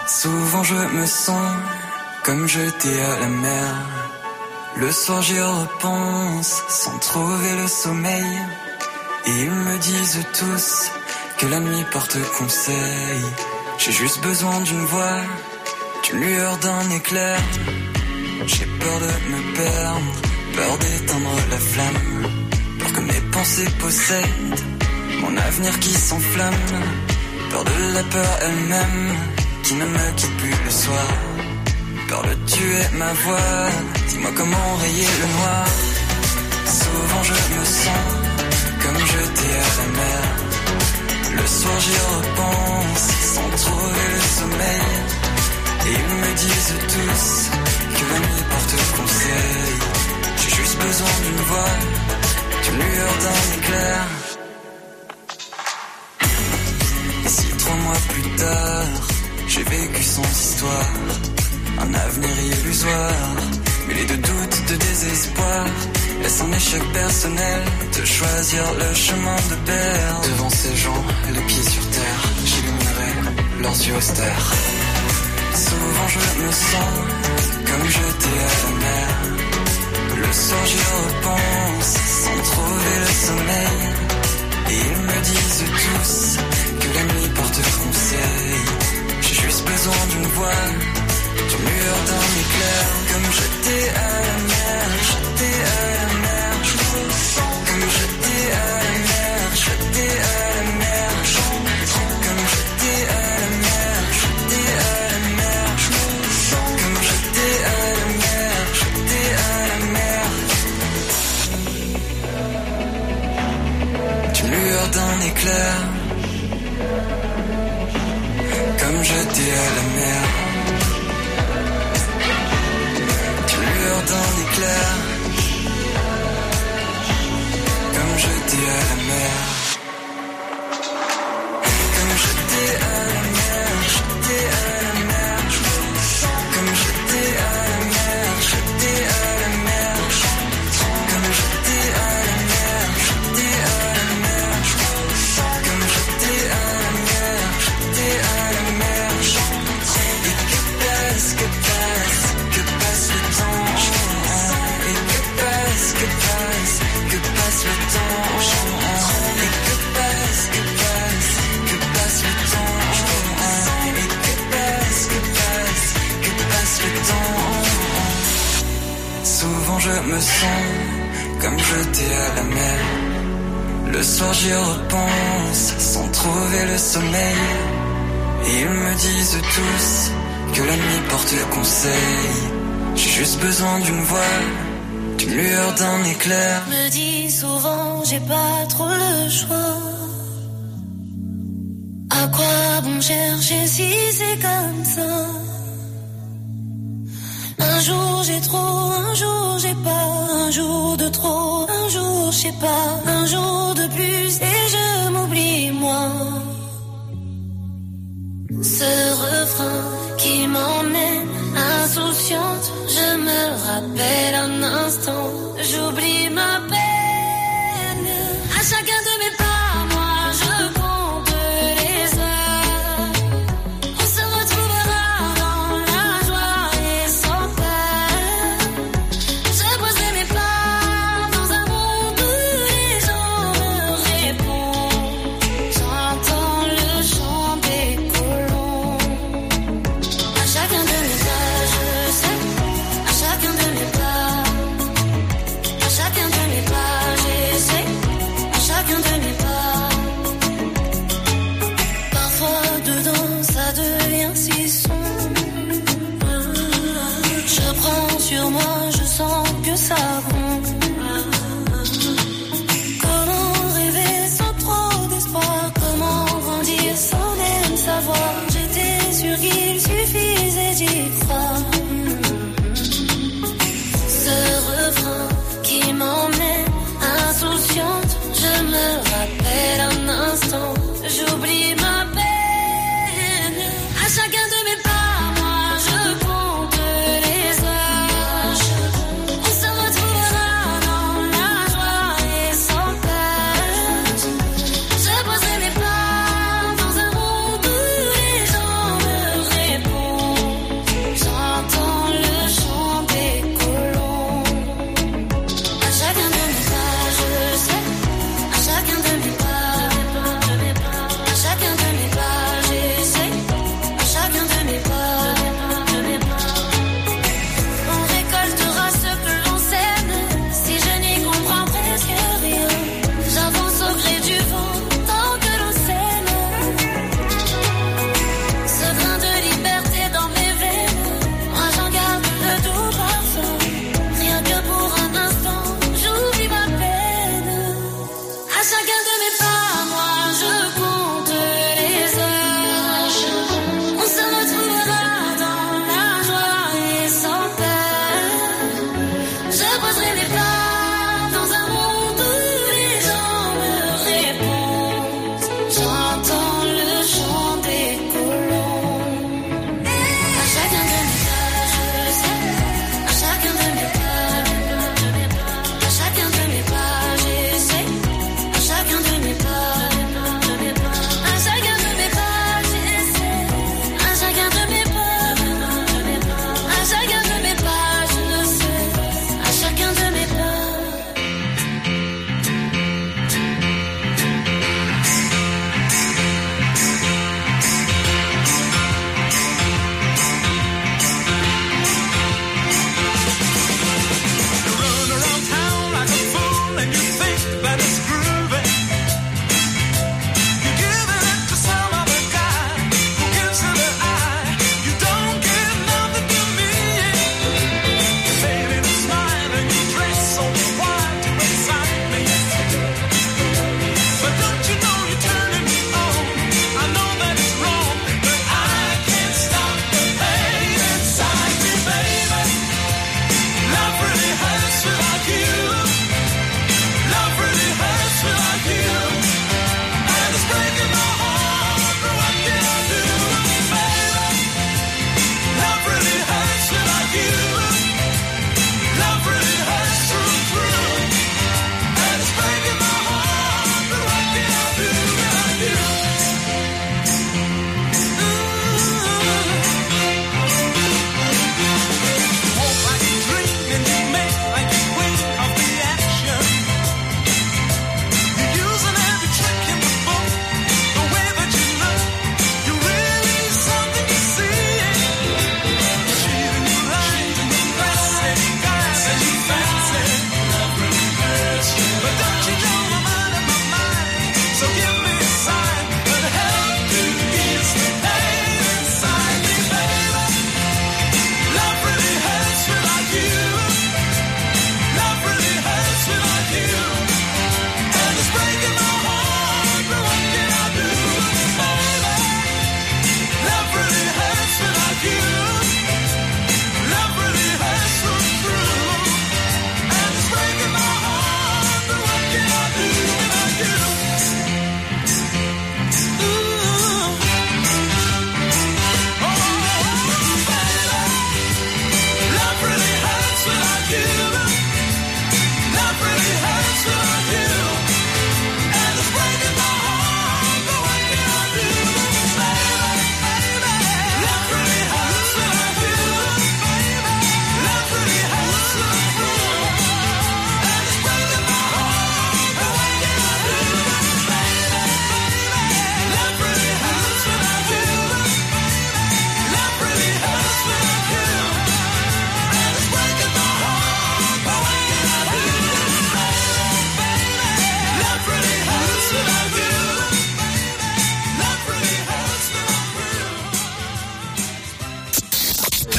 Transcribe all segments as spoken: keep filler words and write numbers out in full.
Souvent je me sens comme jeté à la mer. Le soir j'y repense sans trouver le sommeil. Et ils me disent tous que la nuit porte conseil. J'ai juste besoin d'une voix, d'une lueur, d'un éclair. J'ai peur de me perdre, peur d'éteindre la flamme. Peur que mes pensées possèdent mon avenir qui s'enflamme. Peur de la peur elle-même qui ne me quitte plus le soir. Peur de tuer ma voix, dis-moi comment rayer le noir. Souvent je me sens comme jeté à la mer. Le soir j'y repense sans trouver le sommeil. Et ils me disent tous que la nuit porte conseil. J'ai juste besoin d'une voix, d'une lueur, d'un éclair. Et si trois mois plus tard j'ai vécu sans histoire, un avenir illusoire, mêlé de doutes, de désespoir, est-ce un échec personnel de choisir le chemin de perdre? Devant ces gens, les pieds sur terre, j'illuminerai leurs yeux austères. Souvent je me sens comme jeté à la mer. Le soir j'y repense sans trouver le sommeil. Et ils me disent tous que la nuit porte conseil. J'ai juste besoin d'une voix, d'une lueur, d'un éclair. Comme jeté à la mer, jeté à la mer. Je me sens comme jeté à la mer, jeté à la mer. Comme jeté à la mer, jeté à la mer. Je me sens comme jeté à la mer, jeté à la mer. D'une lueur, d'un éclair. Comme jeté à la mer. D'une lueur, d'un éclair. Comme jeté à la mer. Comme jeté à la mer, jeté à la mer. Comme jeté à la mer, jeté à la mer. Comme jeté à la mer, jeté à la mer. Comme jeté à la mer, jeté à la mer. Et que passe, que passe, que passe le temps. Et que passe, que passe, que passe le temps. Et que passe, que passe, que passe le temps. Et que passe, que passe, que passe le temps. Souvent je me sens comme jeté à la mer. Le soir j'y repense sans trouver le sommeil. Et ils me disent tous que la nuit porte conseil. J'ai juste besoin d'une voix, d'une lueur, d'un éclair. Me dis souvent j'ai pas trop le choix. À quoi bon chercher si c'est comme ça? Un jour j'ai trop, un jour j'ai pas. Un jour de trop, un jour je sais pas. Un jour de plus et je m'oublie moi. Ce refrain qui m'emmène insouciante, je me rappelle un instant, j'oublie ma peine. À chacun de mes pas, moi je compte les heures. On se retrouvera dans la joie et sans peur. Je poserai mes pas dans un monde où les gens me répondent. J'entends le chant des colons. À chacun de mes pas, je sais, à chacun de mes pas,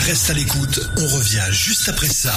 Reste à l'écoute, on revient juste après ça.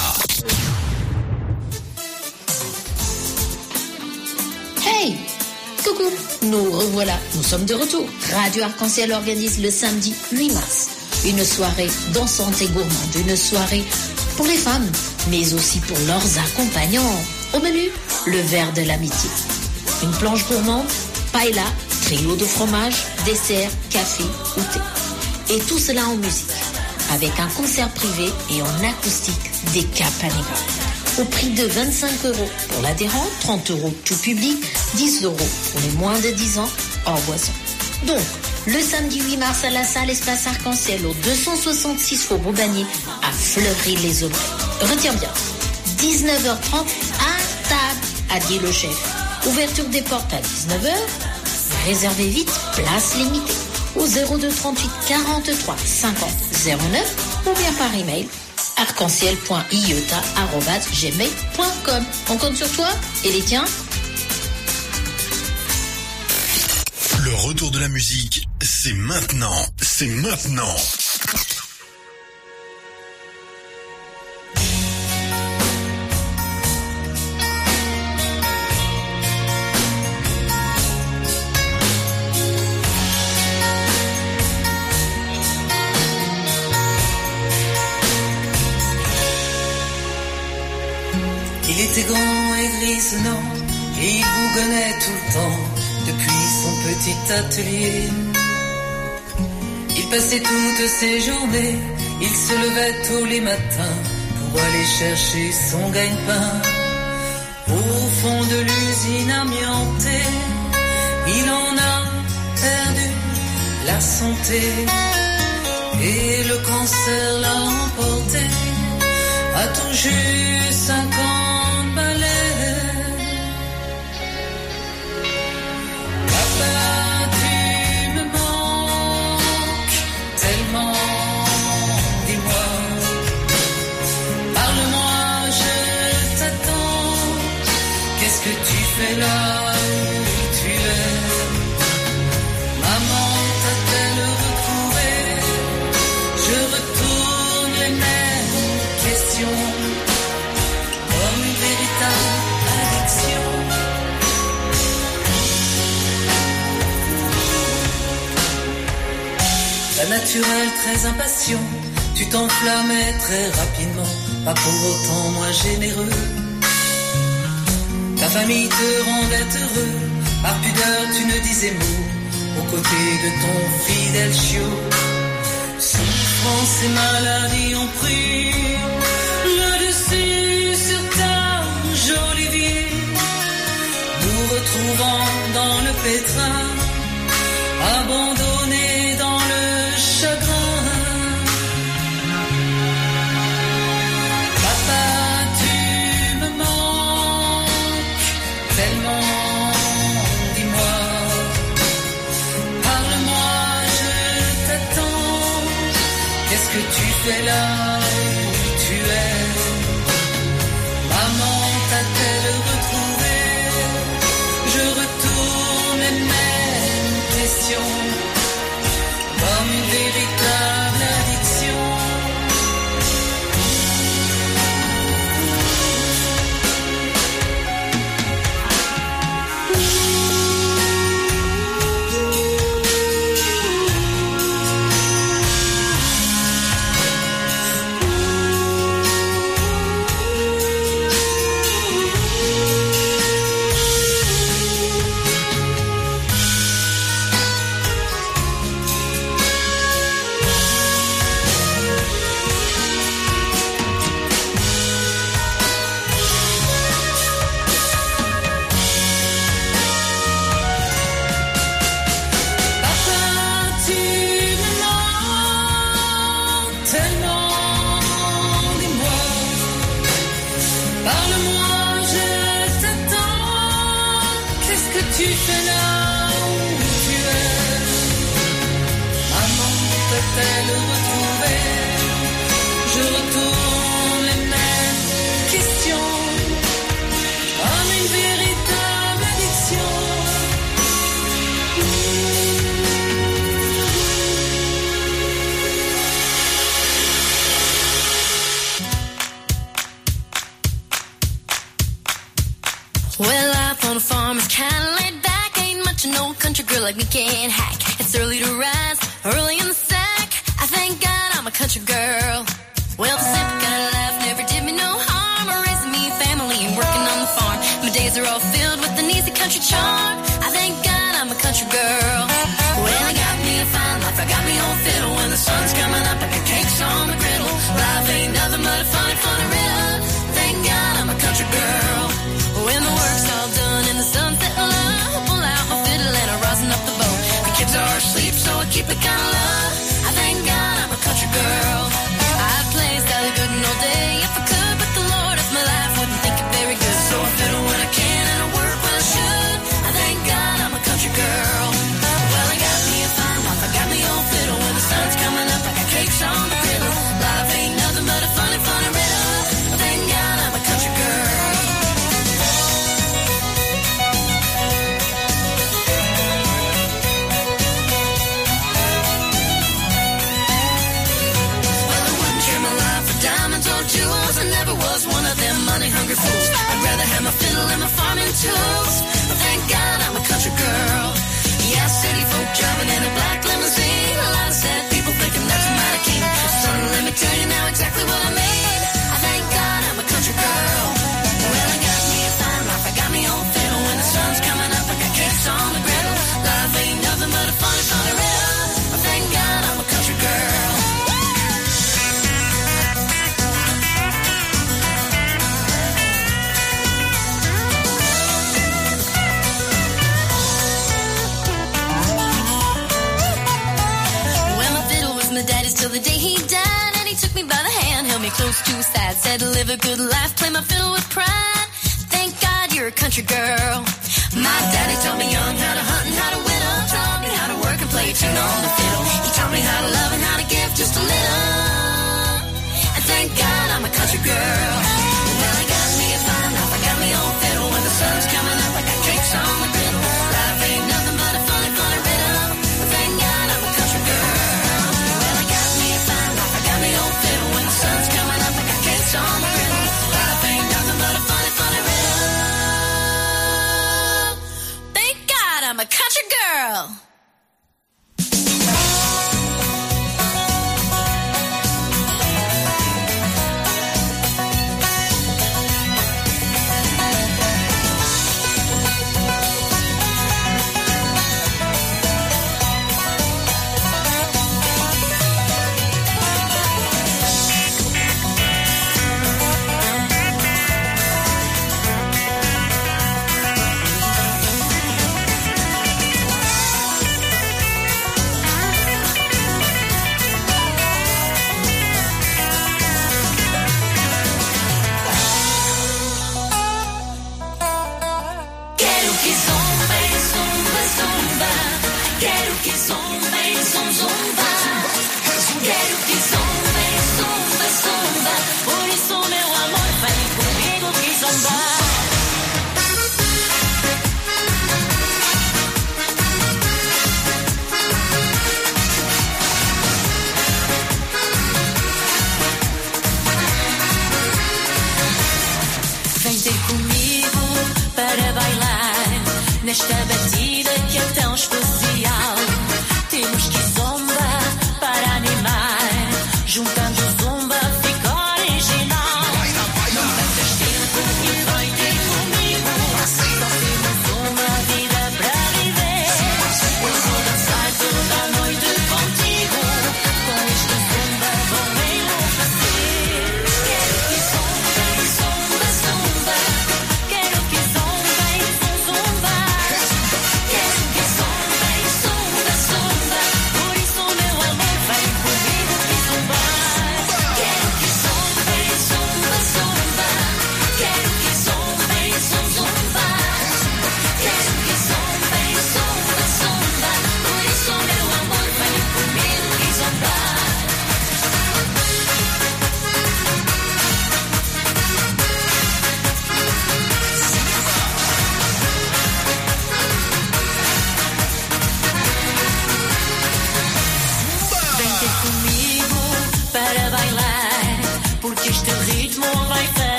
Hey! Coucou! Nous revoilà, nous sommes de retour. Radio Arc-en-Ciel organise le samedi huit mars une soirée dansante et gourmande, une soirée pour les femmes, mais aussi pour leurs accompagnants. Au menu, le verre de l'amitié. Une planche gourmande, paella, trio de fromage, dessert, café ou thé. Et tout cela en musique, avec un concert privé et en acoustique des Capanega. Au prix de vingt-cinq euros pour l'adhérent, trente euros tout public, dix euros pour les moins de dix ans hors boisson. Donc, le samedi huit mars à la salle Espace Arc-en-Ciel au deux cent soixante-six Faubourg Bagné à Fleury-les-Aubrais. Retiens bien, dix-neuf heures trente à table, a dit le chef. Ouverture des portes à dix-neuf heures. Réservez vite, place limitée. Au zéro deux trente-huit quarante-trois cinquante zéro neuf ou bien par email arc-en-ciel point iota arobase gmail point com. On compte sur toi et les tiens. Le retour de la musique, c'est maintenant, c'est maintenant. Il était grand et grisonnant, et il bougonnait tout le temps, depuis son petit atelier. Il passait toutes ses journées, il se levait tous les matins, pour aller chercher son gagne-pain. Au fond de l'usine amiantée, il en a perdu la santé, et le cancer l'a emporté, à tout juste cinquante balais. Papa, tu me manques tellement, dis-moi, parle-moi, je t'attends, qu'est-ce que tu fais là où tu es? Maman t'a-t-elle retrouvé? Je retourne les mêmes questions, comme une véritable addiction. La naturelle très impatient, tu t'enflammais très rapidement, pas pour autant moins généreux. Ta famille te rendait heureux, par pudeur tu ne disais mot, aux côtés de ton fidèle chiot. Souffrance et maladie ont pris le dessus sur ta jolie vie, nous retrouvant dans le pétrin, abandonnés dans le chagrin. Papa, tu me manques tellement, dis-moi, parle-moi, je t'attends, qu'est-ce que tu fais là où tu es? Maman t'a-t-elle retrouvé? Je retourne les mêmes questions, comme une véritable addiction. Tu fais là où tu es? Maman peut-elle retrouver? Je retourne les mêmes questions, comme une véritable addiction. country girl like me can't hack. It's early to rise, early in the sack. I thank God I'm a country girl. Well, the simple kind of life never did me no harm. Raising me family and working on the farm. My days are all filled with an easy country charm. I thank God I'm a country girl. Well, I got me a fine life, I got me on fiddle. When the sun's coming up, I got cakes on the griddle. Life ain't nothing but a funny, funny riddle. Thank God I'm a country girl. When the work's all done and the sun's setting low, I pull out my fiddle and I'm rising up the boat. The kids are asleep, so I keep it kind of low. I thank God I'm a country girl. I'd play Sally Gooden all day if I could, but the Lord of my life wouldn't think it very good. So I fiddle when I can and I work when I should. I thank God I'm a country girl. Well, I got me a fine life, I got me on fiddle. When the sun's coming up, I got cakes on the griddle. Life ain't nothing but a funny, funny riddle. I thank God I'm a country girl. Diamonds or jewels, I never was one of them money-hungry fools. I'd rather have my fiddle and my farming tools. But thank God I'm a country girl. Yeah, city folk driving in a black limousine. A lot of sad people thinking that's a mighty king. So let me tell you now exactly what I mean. I thank God I'm a country girl. Well, I got me a fine life, I got me on fiddle. When the sun's coming up, I got cakes on the griddle. Life ain't nothing but a funny, funny riddle. I thank God I'm a country girl. My daddy's till the day he died, and he took me by the hand, held me close to his side, said to live a good life, play my fiddle with pride. Thank God you're a country girl. My daddy taught me young how to hunt and how to whittle, taught me how to work and play a tune on the fiddle. He taught me how to love and how to give just a little. And thank God I'm a country girl. Well, I got me a fine life, I got me on fiddle. When the sun's coming up, I got cakes on the griddle. Life ain't nothing but a funny, funny riddle. Thank God I'm a country girl. When the sun's coming up, I got cakes on the griddle. Life ain't nothing but a funny, funny riddle. Thank God I'm a country girl. Nesta batida que é tão especial, temos que zomba para animar, juntando zumba fica original. Não percas tempo e vem ter comigo, só temos uma vida para viver. Eu vou dançar toda a noite contigo, com este zumba vou enlouquecer. Quero que zumba, zumba, zumba, quero que zumba e zum zumba.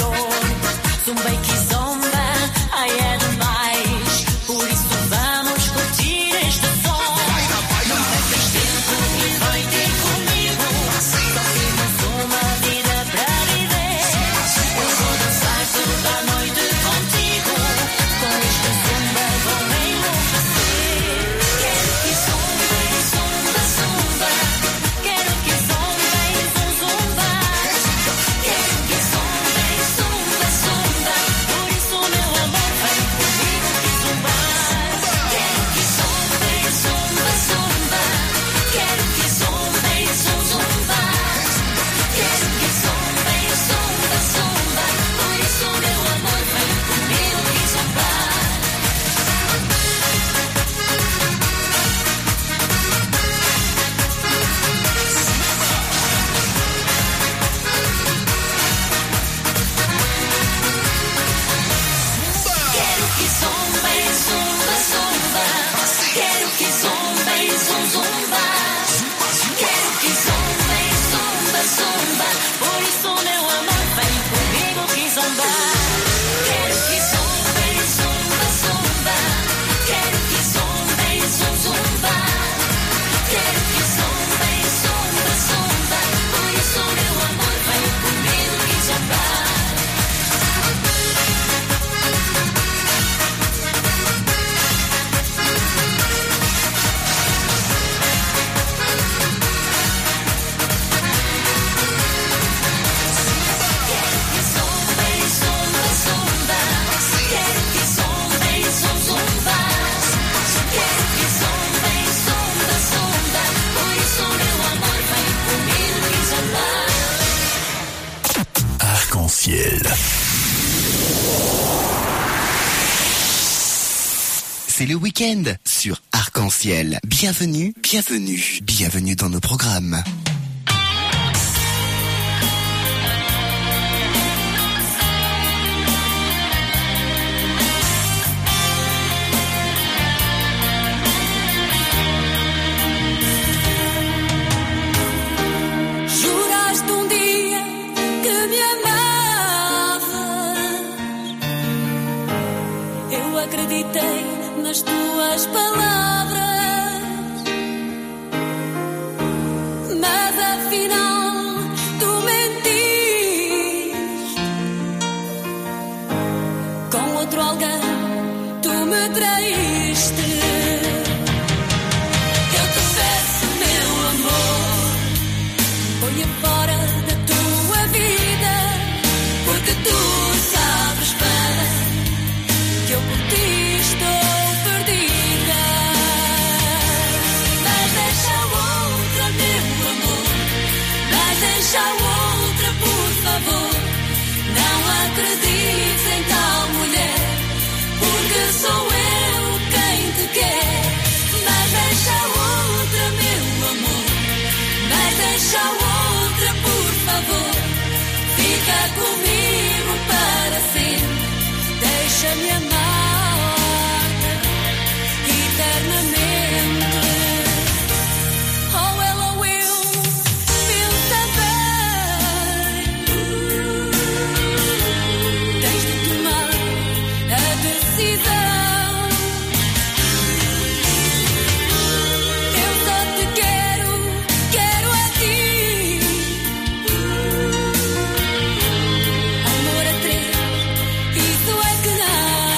Zumba e que zomba, ai é demais. Por isso vamos Arc-en-Ciel. C'est le week-end sur Arc-en-Ciel. Bienvenue, bienvenue, bienvenue dans nos programmes. Juraste um dia que me amavas. Eu acreditei nas tuas palavras, mas afinal tu mentiste. Com outro alguém tu me traíste. Eu te peço, meu amor, ponha fora da tua vida, porque tu sabes bem que eu por ti estou perdida. Mas deixa outra, meu amor, mas deixa outra, por favor. Não acredites em tal mulher, porque sou eu quem te quer. Mas deixa outra, meu amor, mas deixa outra, por favor. Fica comigo para sempre, deixa-me amar-te eternamente. Oh, ela will pensa bem. Tens de tomar a decisão. Eu só te quero, quero a ti. Amor a três, isso é que não.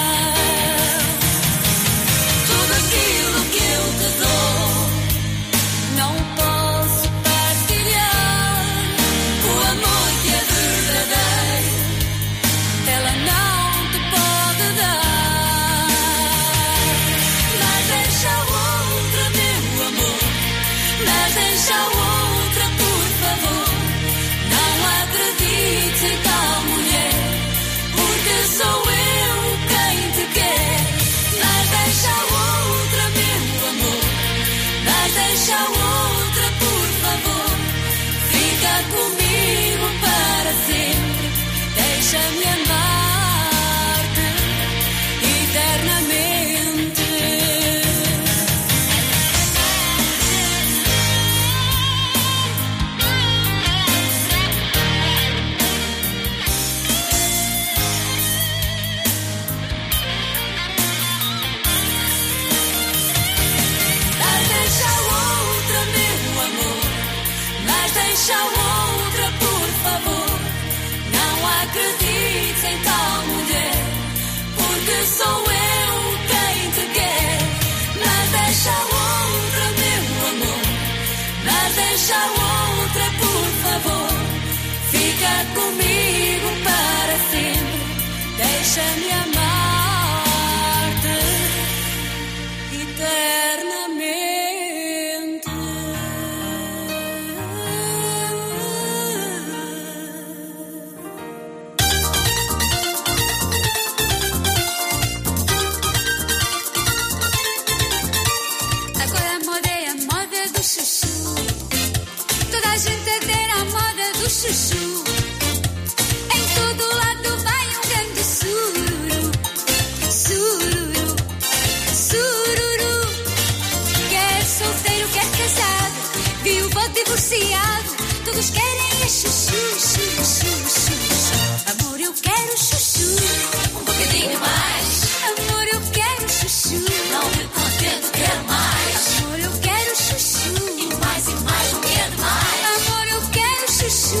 Tudo aquilo que eu te dou não posso partilhar. O amor que é verdadeiro ela não te pode dar. Mas deixa outra, meu amor, mas deixa outra, por favor. Não acredites em tal mulher, porque sou eu quem te quer. Mas deixa outra, meu amor, mas deixa outra, por favor. Fica comigo para sempre, deixa-me amar-te eternamente. Mas deixa outra, meu amor, mas deixa outra, por favor. Não acredites em tal mulher, porque sou eu quem te quer. Mas deixa outra, meu amor, mas deixa outra, por favor. Fica comigo para sempre, deixa-me amar-te eternamente. Agora a moda é a moda do chuchu. Toda a gente adere à moda do chuchu. Em todo lado vai um grande sururu. Sururu, sururu. Quer solteiro, quer casado, viúvo ou divorciado, todos querem é chuchu, chuchu, chuchu. Amor, eu quero chuchu, um bocadinho mais. Amor, eu quero chuchu, não me contento, quero mais. Amor, eu quero chuchu, e mais e mais, não quero mais. Amor, eu quero chuchu,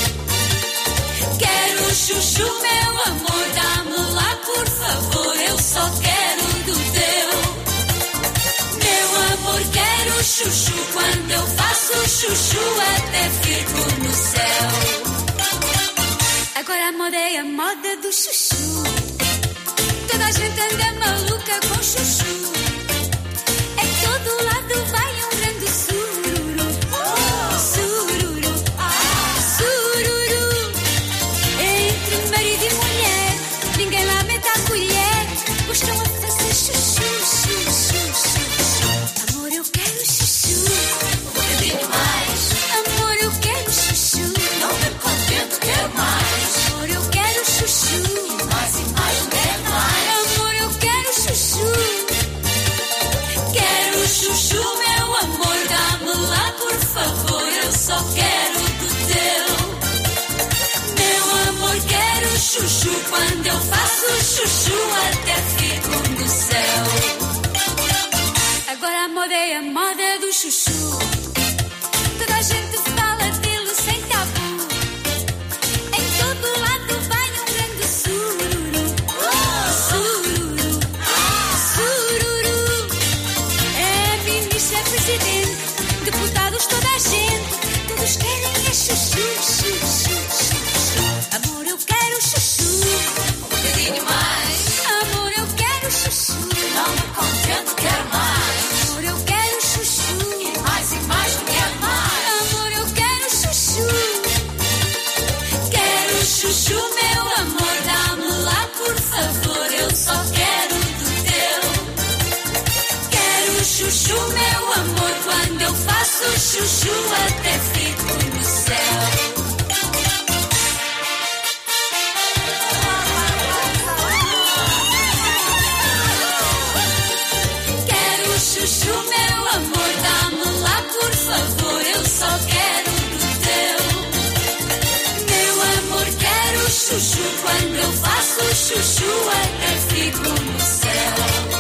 quero chuchu, meu amor, dá-me lá, por favor. Eu só quero do teu, meu amor, quero chuchu. Quando eu faço chuchu até fico no céu. Agora a moda é a moda do chuchu. Toda a gente anda maluca com chuchu. Em todo lado vai um grande sururu. Sururu, sururu. Entre chuchu, quando eu faço chuchu até fico no céu. Agora a moda é a moda do chuchu. Toda a gente fala dele sem tabu. Em todo lado vai um grande sururu. Sururu, sururu. É ministro, é presidente, deputados, toda a gente. Todos querem é chuchu, chuchu, chuchu. Amor, eu quero chuchu. Um bocadinho mais. Amor, eu quero chuchu. Não me contento, quero mais. Amor, eu quero chuchu. E mais e mais, quero mais. Amor, eu quero chuchu. Quero chuchu, meu amor, dá-me lá, por favor. Eu só quero do teu. Quero chuchu, meu amor, quando eu faço chuchu até fico no céu. Chuchu, meu amor, dá-me lá, por favor, eu só quero do teu. Meu amor, quero chuchu, quando eu faço chuchu até fico no céu.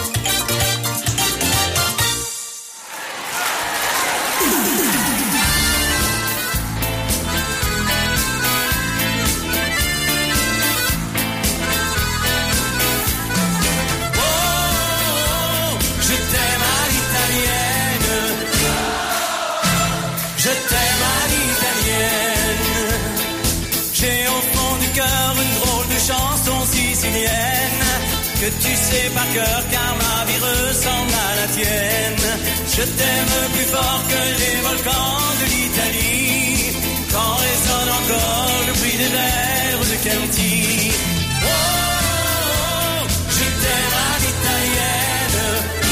Je t'aime à l'italienne. J'ai au fond du cœur une drôle de chanson sicilienne que tu sais par cœur car ma vie ressemble à la tienne. Je t'aime plus fort que les volcans de l'Italie quand résonne encore le bruit des vers de Chianti. Oh, oh, je t'aime à l'italienne.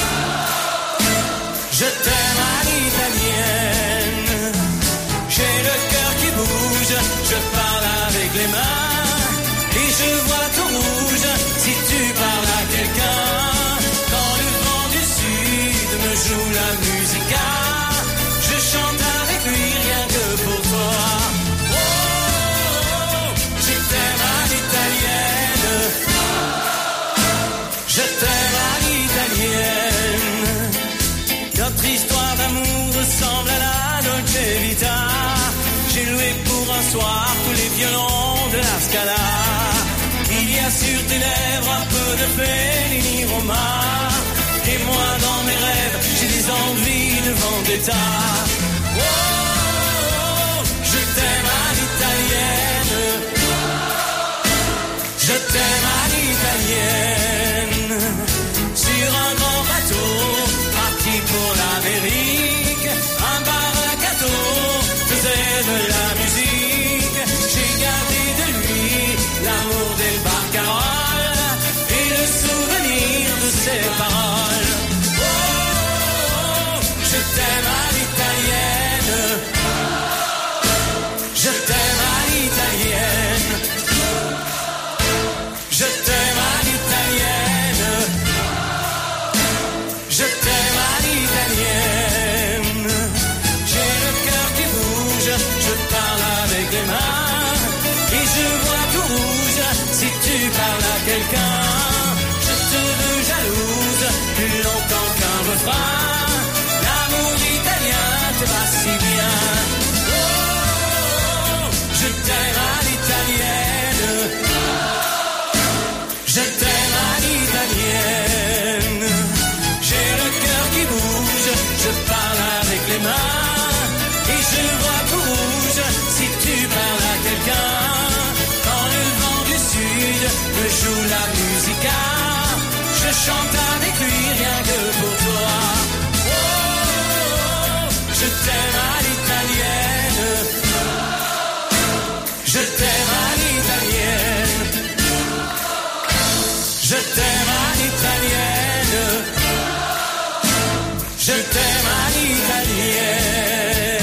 Je t'aime à l'italienne. J'ai le cœur qui bouge, je parle avec les mains et je vois tout rouge si tu parles à quelqu'un. Quand le vent du sud me joue la musica, je chante avec lui rien que pour toi. Oh, oh, oh, je t'aime à l'italienne. Je t'aime à l'italienne. Notre histoire d'amour ressemble à la Dolce Vita. J'ai loué pour un soir tous les violons de la Scala. Il y a sur tes lèvres un peu de Fellini Roma. Et moi dans mes rêves, j'ai des envies de vendetta. Oh, oh, oh, je t'aime à l'italienne. Je t'aime à l'italienne. Sur un grand bateau, parti pour l'Amérique, un bar à gâteau faisait de la musique. J'ai gardé de lui l'amour des barcaroles et le souvenir de ses paroles. Oh, oh, oh, je t'aime à l'italienne. Je t'aime à l'italienne. Je t'aime à l'italienne. Je t'aime à l'italienne. J'ai le cœur qui bouge, je parle avec les mains et je vois tout rouge si tu parles à quelqu'un. Je te veux jalouse plus longtemps qu'un refrain. L'amour italien te va si bien. Oh, oh, oh, je t'aime à l'italienne. Je t'aime à l'italienne. J'ai le cœur qui bouge, je parle avec les mains et je vois tout rouge si tu parles à quelqu'un. Quand le vent du sud me joue la musica, je chante avec lui rien que pour toi. Oh, oh, oh, je t'aime à l'italienne. Je t'aime à l'italienne. Je t'aime à l'italienne. Je t'aime à l'italienne.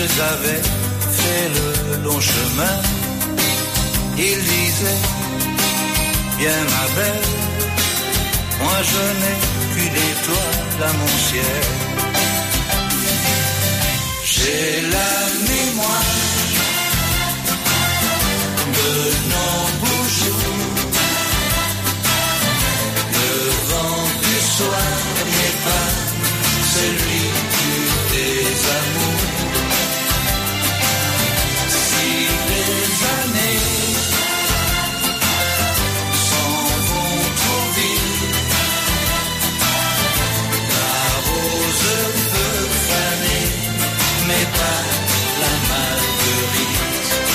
Ils avaient fait le long chemin. Ils disaient, bien ma belle, moi je n'ai qu'une étoile à mon ciel. J'ai la mémoire de nos beaux jours. Le vent du soir n'est pas celui du désamour. Si les années s'en vont trop vite, la rose peut faner, mais pas la marguerite.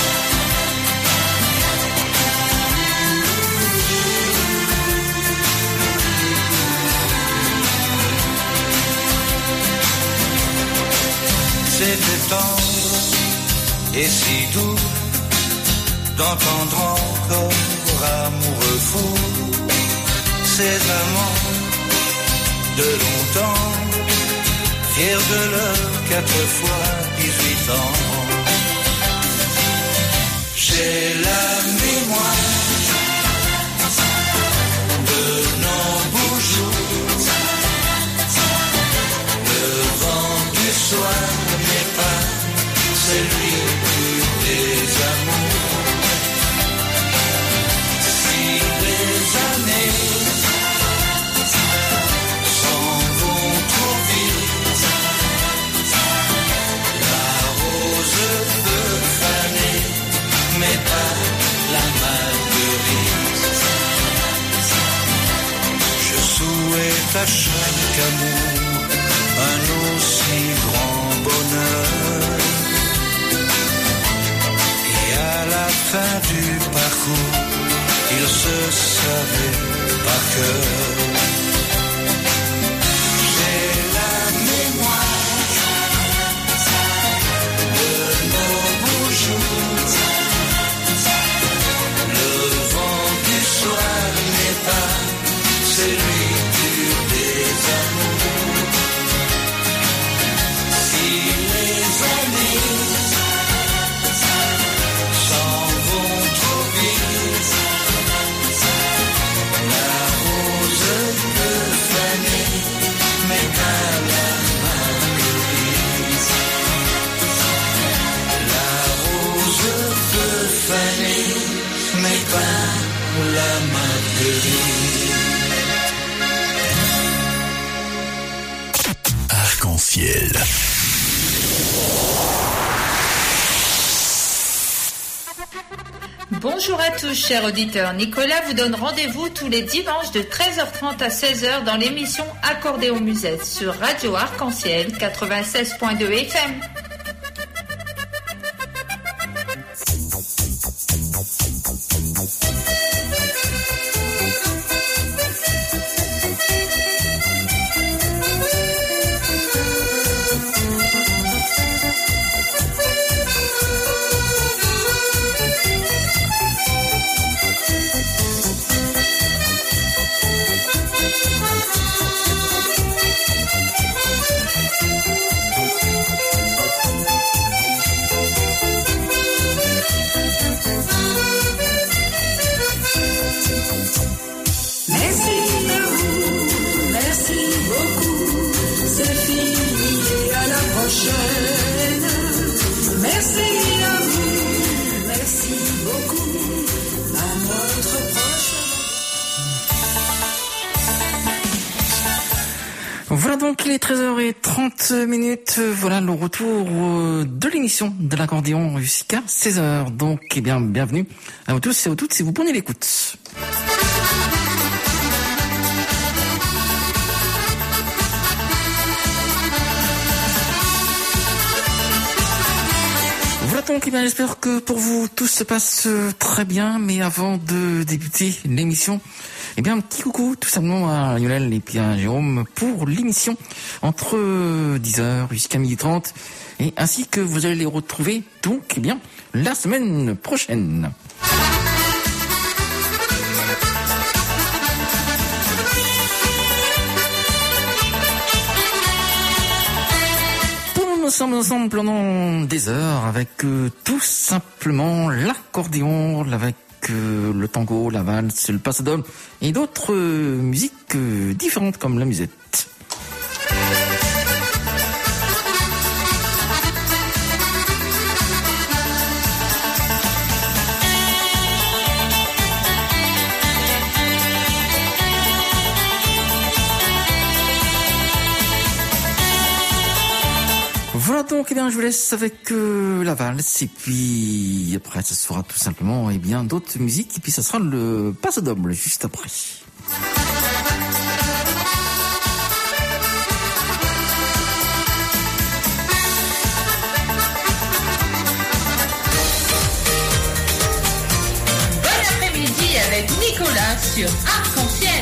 C'était tendre et si doux d'entendre encore amoureux fou ces amants de longtemps, fiers de leurs quatre fois dix-huit ans. J'ai la mémoire de nos beaux jours. Le vent du soir n'est pas celui du désamour. Si les années s'en vont trop vite, la rose peut faner, mais pas la marguerite. Je souhaite à chaque amour un aussi grand bonheur. Et à la fin du parcours, il se savait par cœur. J'ai la mémoire de nos beaux jours. Le vent du soir n'est pas celui du désamour. Si les années s'en vont trop vite, la rose peut faner, mais pas la marguerite. La rose peut faner, mais pas la marguerite. Arc-en-ciel. Bonjour à tous, chers auditeurs. Nicolas vous donne rendez-vous tous les dimanches de treize heures trente à seize heures dans l'émission Accordéon Musette sur Radio Arc-en-Ciel quatre-vingt-seize point deux F M. Voilà donc les treize heures trente minutes, voilà le retour de l'émission de l'accordéon jusqu'à seize heures. Donc, eh bien, bienvenue à vous tous et à vous toutes si vous prenez l'écoute. Voilà donc, eh bien, j'espère que pour vous tout se passe très bien, mais avant de débuter l'émission, eh bien, un petit coucou tout simplement à Lionel et puis à Jérôme pour l'émission entre dix heures jusqu'à midi trente, et ainsi que vous allez les retrouver donc, eh bien, la semaine prochaine. sommes ensemble pendant des heures avec euh, tout simplement l'accordéon, avec euh, le tango, la valse, le paso doble et d'autres euh, musiques euh, différentes comme la musette. Voilà donc, eh bien, je vous laisse avec euh, la valse et puis après, ce sera tout simplement eh bien d'autres musiques et puis ça sera le paso doble juste après. Bon après-midi avec Nicolas sur Arc-en-Ciel.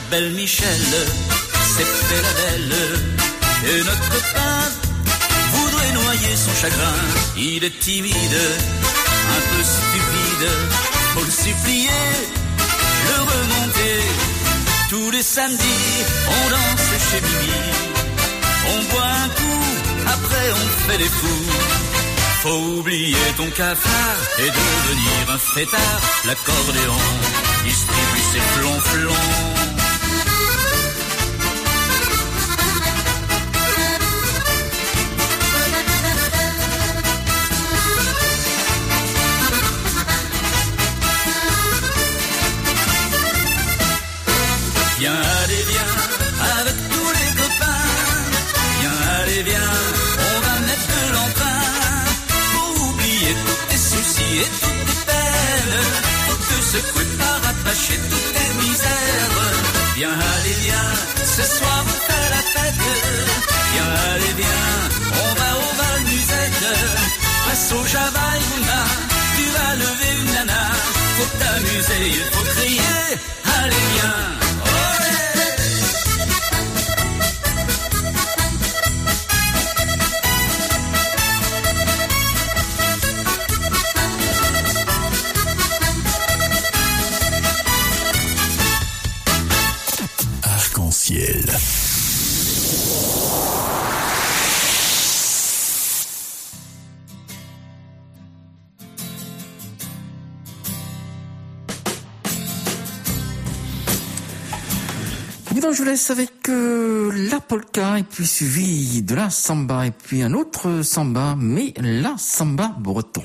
belle Michel s'est fait la belle. Et notre copain voudrait noyer son chagrin. Il est timide, un peu stupide, faut le supplier, le remonter. Tous les samedis, on danse chez Mimi. On boit un coup, après on fait des fous. Faut oublier ton cafard et devenir un fêtard. L'accordéon distribue ses flonflons. Viens, allez, viens, avec tous les copains. Viens, allez, viens, on va mettre de l'entrain. Pour oublier tous tes soucis et toutes tes peines. Faut te secouer par attacher toutes tes misères. Viens, allez, viens, ce soir on fait la fête. Viens, allez, viens, on va au Val Musette. Passe au Javaïna, tu vas lever une nana. Faut t'amuser, il faut crier, allez, viens. Arc-en-ciel. Et donc je vous laisse avec euh, la polka et puis suivi de la samba et puis un autre samba, mais la samba breton.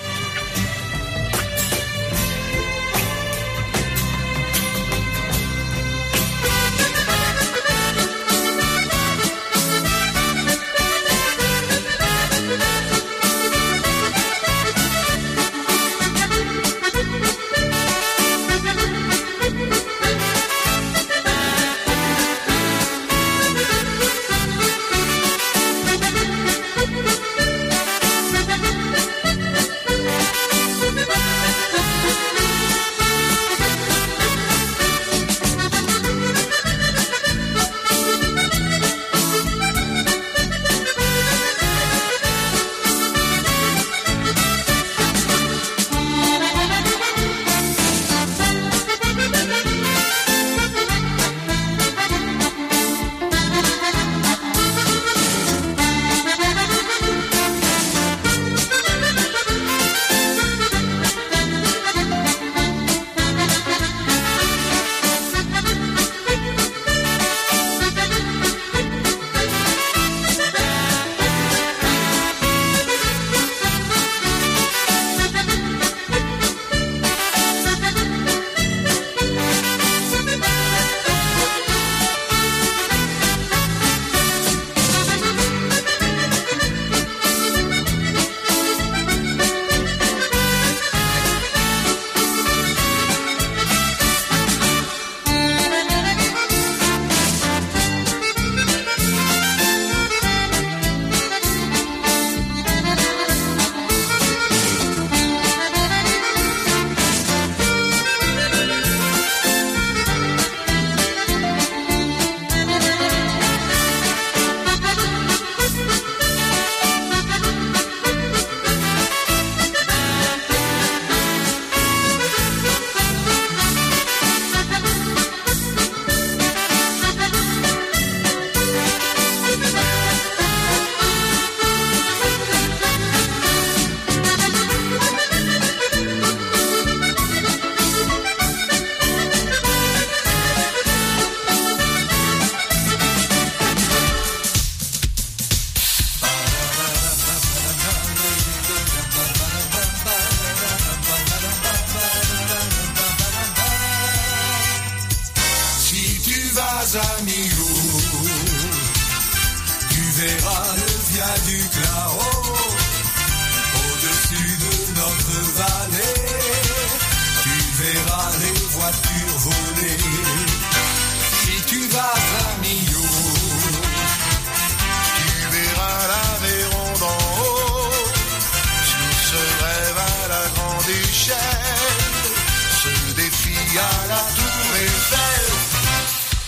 verras le viaduc là-haut, au-dessus de notre vallée. Tu verras les voitures voler. Si tu vas à Millau, tu verras l'Aveyron d'en haut. Sur ce rêve à la grande échelle, ce défi à la Tour Eiffel.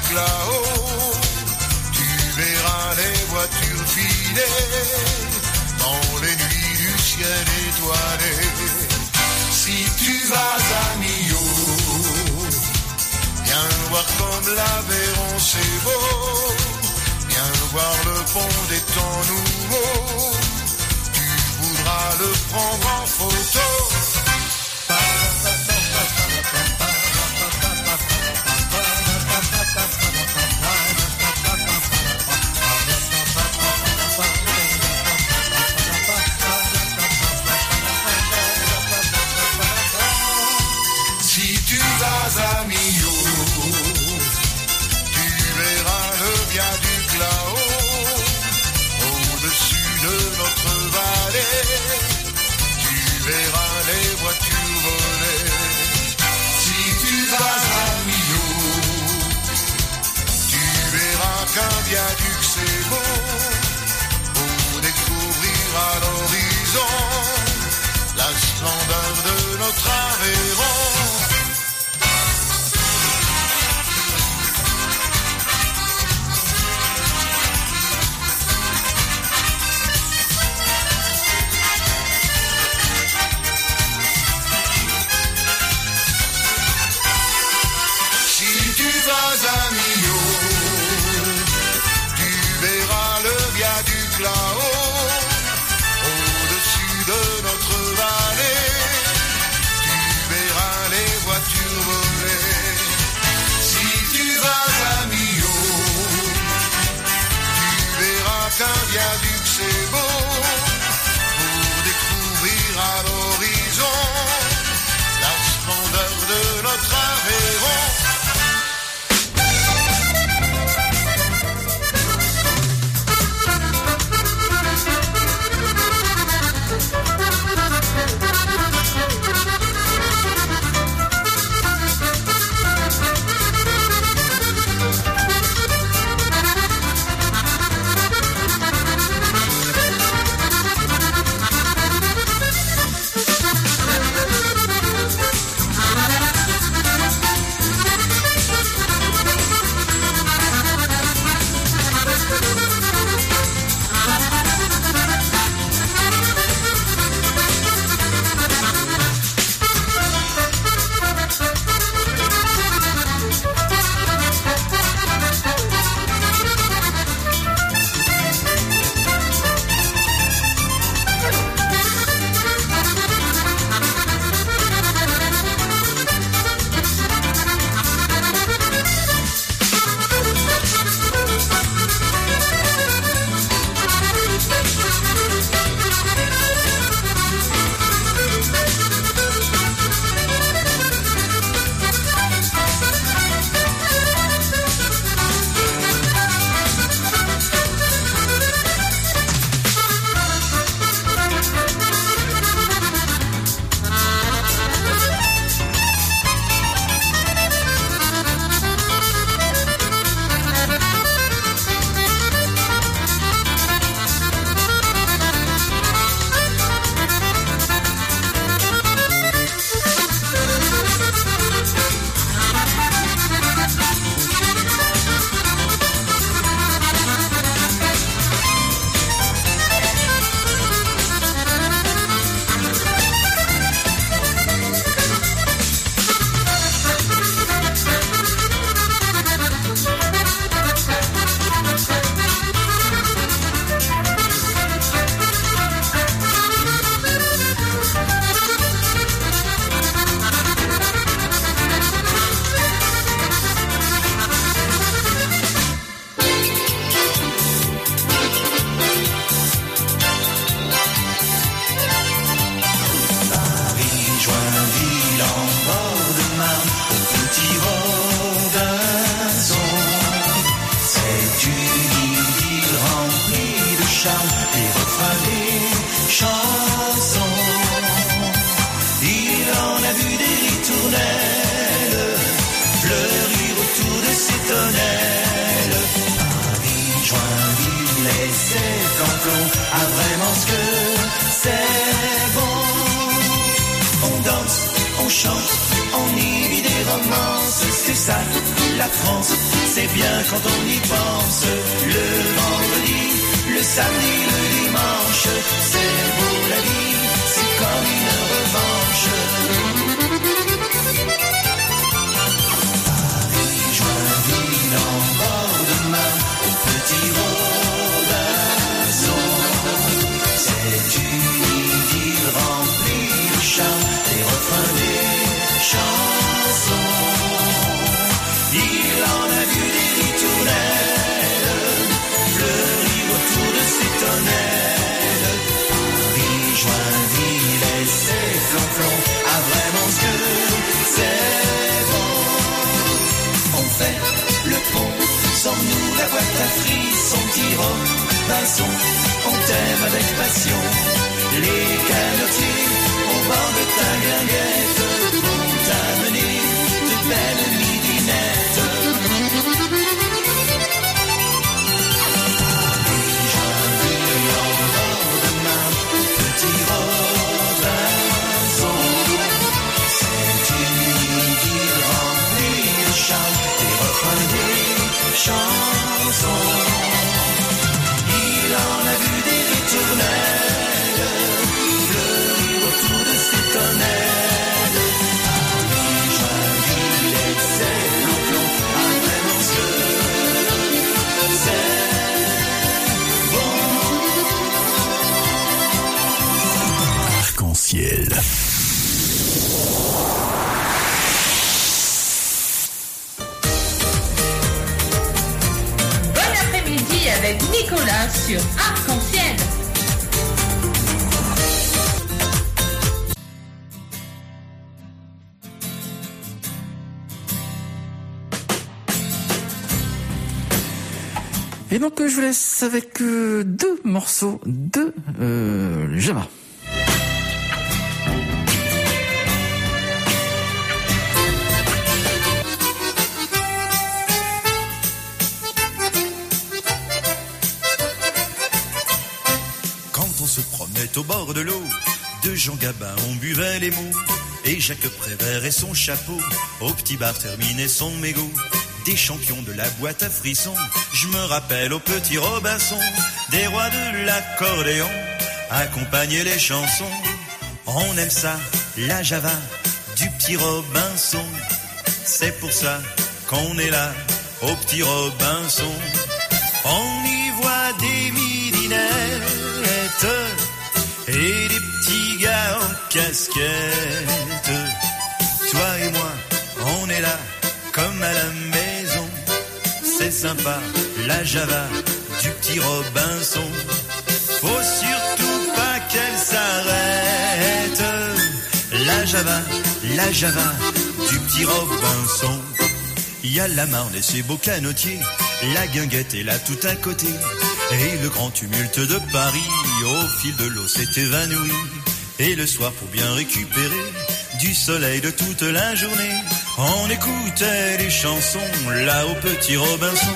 viaduc là-haut, tu verras les voitures filer dans les nuits du ciel étoilé. Si tu vas à Millau, viens voir comme l'Aveyron c'est beau, viens voir le pont des temps nouveaux, tu voudras le prendre en photo. À Millau, tu verras le viaduc là-haut, au-dessus de notre vallée, tu verras les voitures voler. Si tu vas à Millau, tu verras qu'un viaduc c'est beau, pour découvrir à l'horizon la splendeur de notre Aveyron. À Millau, tu verras le viaduc là-haut, au-dessus de notre vallée, tu verras les voitures voler. Si tu vas à Millau, tu verras qu'un viaduc c'est beau, pour découvrir à l'horizon la splendeur de notre Aveyron. Ah, vraiment ce que c'est bon. On danse, on chante, on y vit des romances. C'est ça, la France, c'est bien quand on y pense. Le vendredi, le samedi, le dimanche, c'est beau la vie, c'est comme une revanche. Paris, Joinville, en bord de mer, au petit Robinson. C'est une île remplie de charme, des refrains des chansons. Il en a vu des ritournelles fleurir autour de ses tonnelles. Paris, Joinville et ses flonflons, a vraiment ce que c'est bon. On fait le pont, sans nous la boîte à frissons, tire Robinson, on t'aime avec passion. Les canotiers au bord de ta guinguette vont t'amener de belles midinettes. Paris, Joinville, en bord de mer, petit Robinson. C'est une île remplie de charme, des refrains des chansons. Il en a vu des ritournelles fleurir autour de ses tonnelles. Paris, Joinville et ses flonflons, a vraiment ce que c'est bon. Arc-en-ciel. Bon après-midi avec Nicolas sur Arc-en-ciel. Et donc, euh, je vous laisse avec euh, deux morceaux de euh, Java. Quand on se promenait au bord de l'eau, de Jean Gabin on buvait les mots, et Jacques Prévert et son chapeau, au petit bar terminait son mégot. Des champions de la boîte à frissons, je me rappelle au petit Robinson, des rois de l'accordéon, accompagner les chansons. On aime ça, la Java, du petit Robinson, c'est pour ça qu'on est là, au petit Robinson. On y voit des midinettes et des petits gars en casquette. Toi et moi, on est là, comme à la maison. C'est sympa, la Java, du petit Robinson. Faut surtout pas qu'elle s'arrête. La Java, la Java, du petit Robinson. Il y a la Marne et ses beaux canotiers, la guinguette est là tout à côté, et le grand tumulte de Paris, au fil de l'eau s'est évanoui. Et le soir, pour bien récupérer du soleil de toute la journée, on écoutait les chansons là au petit Robinson.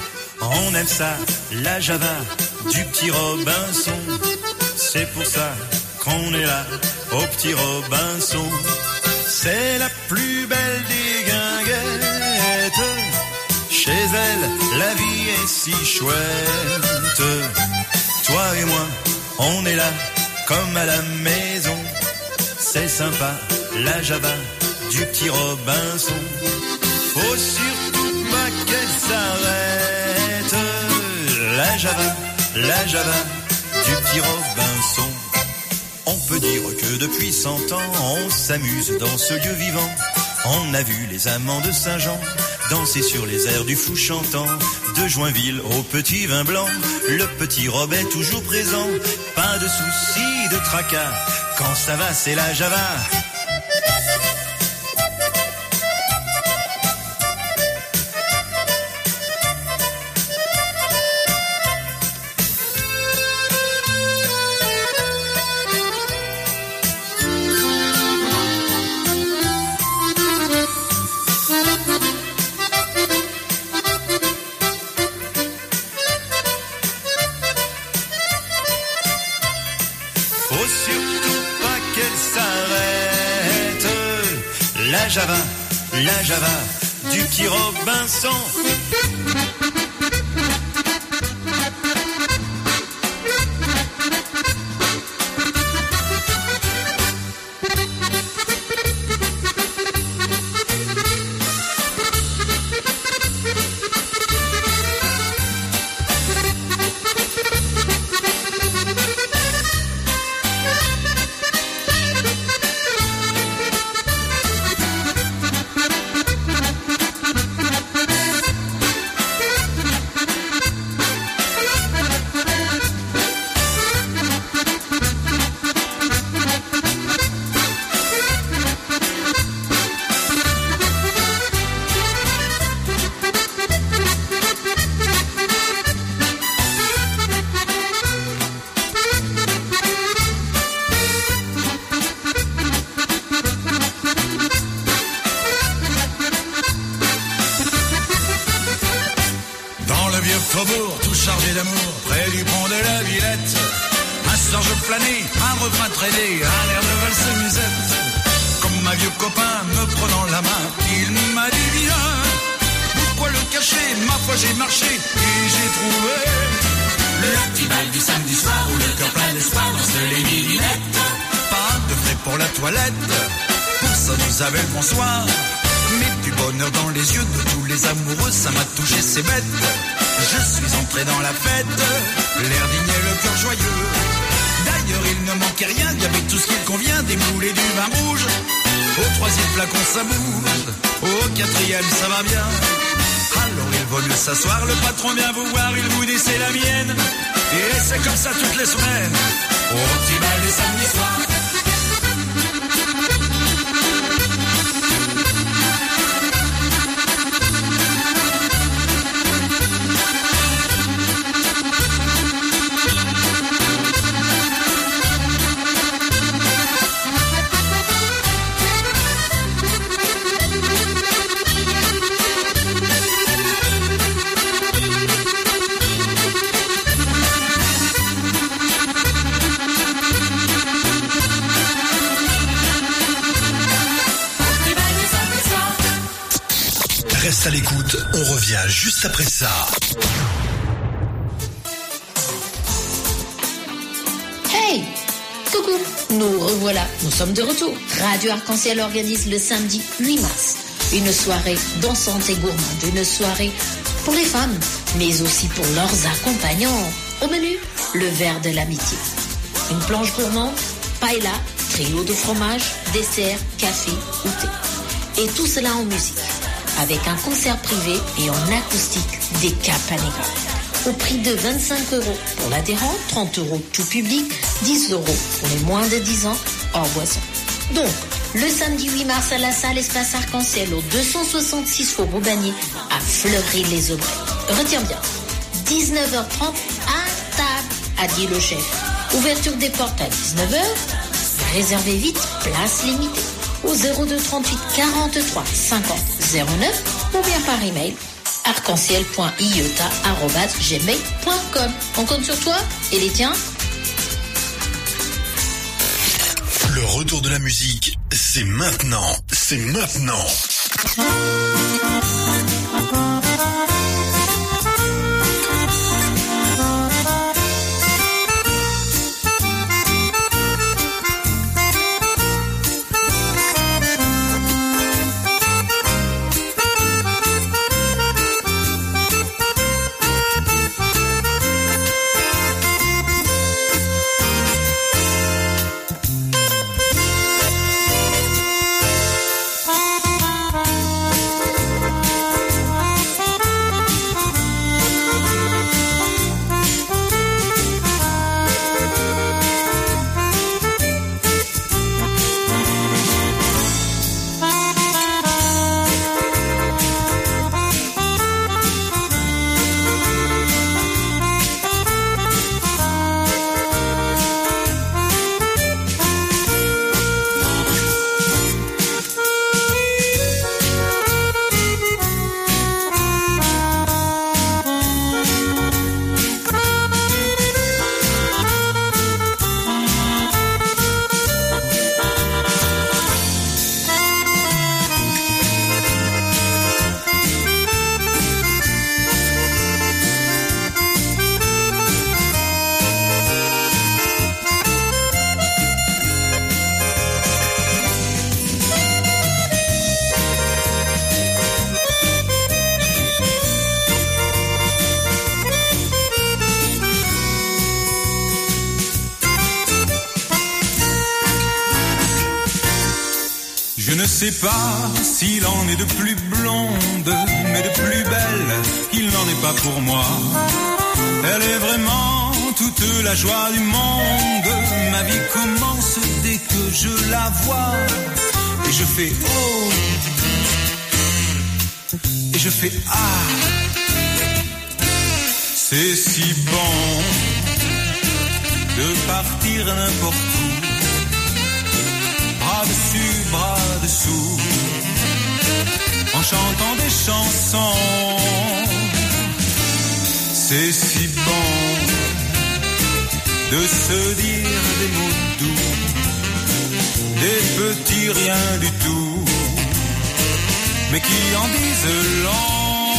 On aime ça, la Java, du petit Robinson. C'est pour ça qu'on est là, au petit Robinson. C'est la plus belle des guinguettes. Chez elle, la vie est si chouette. Toi et moi, on est là, comme à la maison. C'est sympa, la Java, du petit Robinson. Faut surtout pas qu'elle s'arrête. La Java, la Java, du petit Robinson. On peut dire que depuis cent ans, on s'amuse dans ce lieu vivant. On a vu les amants de Saint-Jean danser sur les airs du fou chantant. De Joinville au petit vin blanc, le petit Rob est toujours présent. Pas de soucis, de tracas, quand ça va c'est la Java. La Java, du petit Robinson. Bonsoir, mais du bonheur dans les yeux de tous les amoureux, ça m'a touché, c'est bête. Je suis entré dans la fête, l'air digne et le cœur joyeux. D'ailleurs, il ne manquait rien, il y avait tout ce qu'il convient, des moules et du vin rouge. Au troisième flacon, ça bouge, au quatrième, ça va bien. Alors il vaut mieux s'asseoir, le patron vient vous voir, il vous dit c'est la mienne. Et c'est comme ça toutes les semaines, au petit bal du samedi soir. Reste à l'écoute, on revient juste après ça. Hey, coucou, nous revoilà, nous sommes de retour. Radio Arc-en-Ciel organise le samedi huit mars une soirée dansante et gourmande, une soirée pour les femmes, mais aussi pour leurs accompagnants. Au menu, le verre de l'amitié, une planche gourmande, paella, trio de fromage, dessert, café ou thé. Et tout cela en musique, avec un concert privé et en acoustique des Capanegra. Au prix de vingt-cinq euros pour l'adhérent, trente euros tout public, dix euros pour les moins de dix ans hors boisson. Donc, le samedi huit mars à la salle Espace Arc-en-Ciel au deux cent soixante-six Faubourg Bannier à Fleury-les-Aubrais. Retiens bien, dix-neuf heures trente à table, a dit le chef. Ouverture des portes à dix-neuf heures, réservez vite, place limitée. Au zéro deux trente-huit quarante-trois cinquante zéro neuf ou bien par email arc-en-ciel point iota arobase gmail point com. On compte sur toi et les tiens. Le retour de la musique, c'est maintenant, c'est maintenant. sais pas s'il en est de plus blonde, mais de plus belle, il n'en est pas pour moi. Elle est vraiment toute la joie du monde. Ma vie commence dès que je la vois. Et je fais oh, et je fais ah. C'est si bon de partir n'importe où, bras dessus, bras dessous, en chantant des chansons. C'est si bon de se dire des mots doux, des petits riens du tout, mais qui en disent long.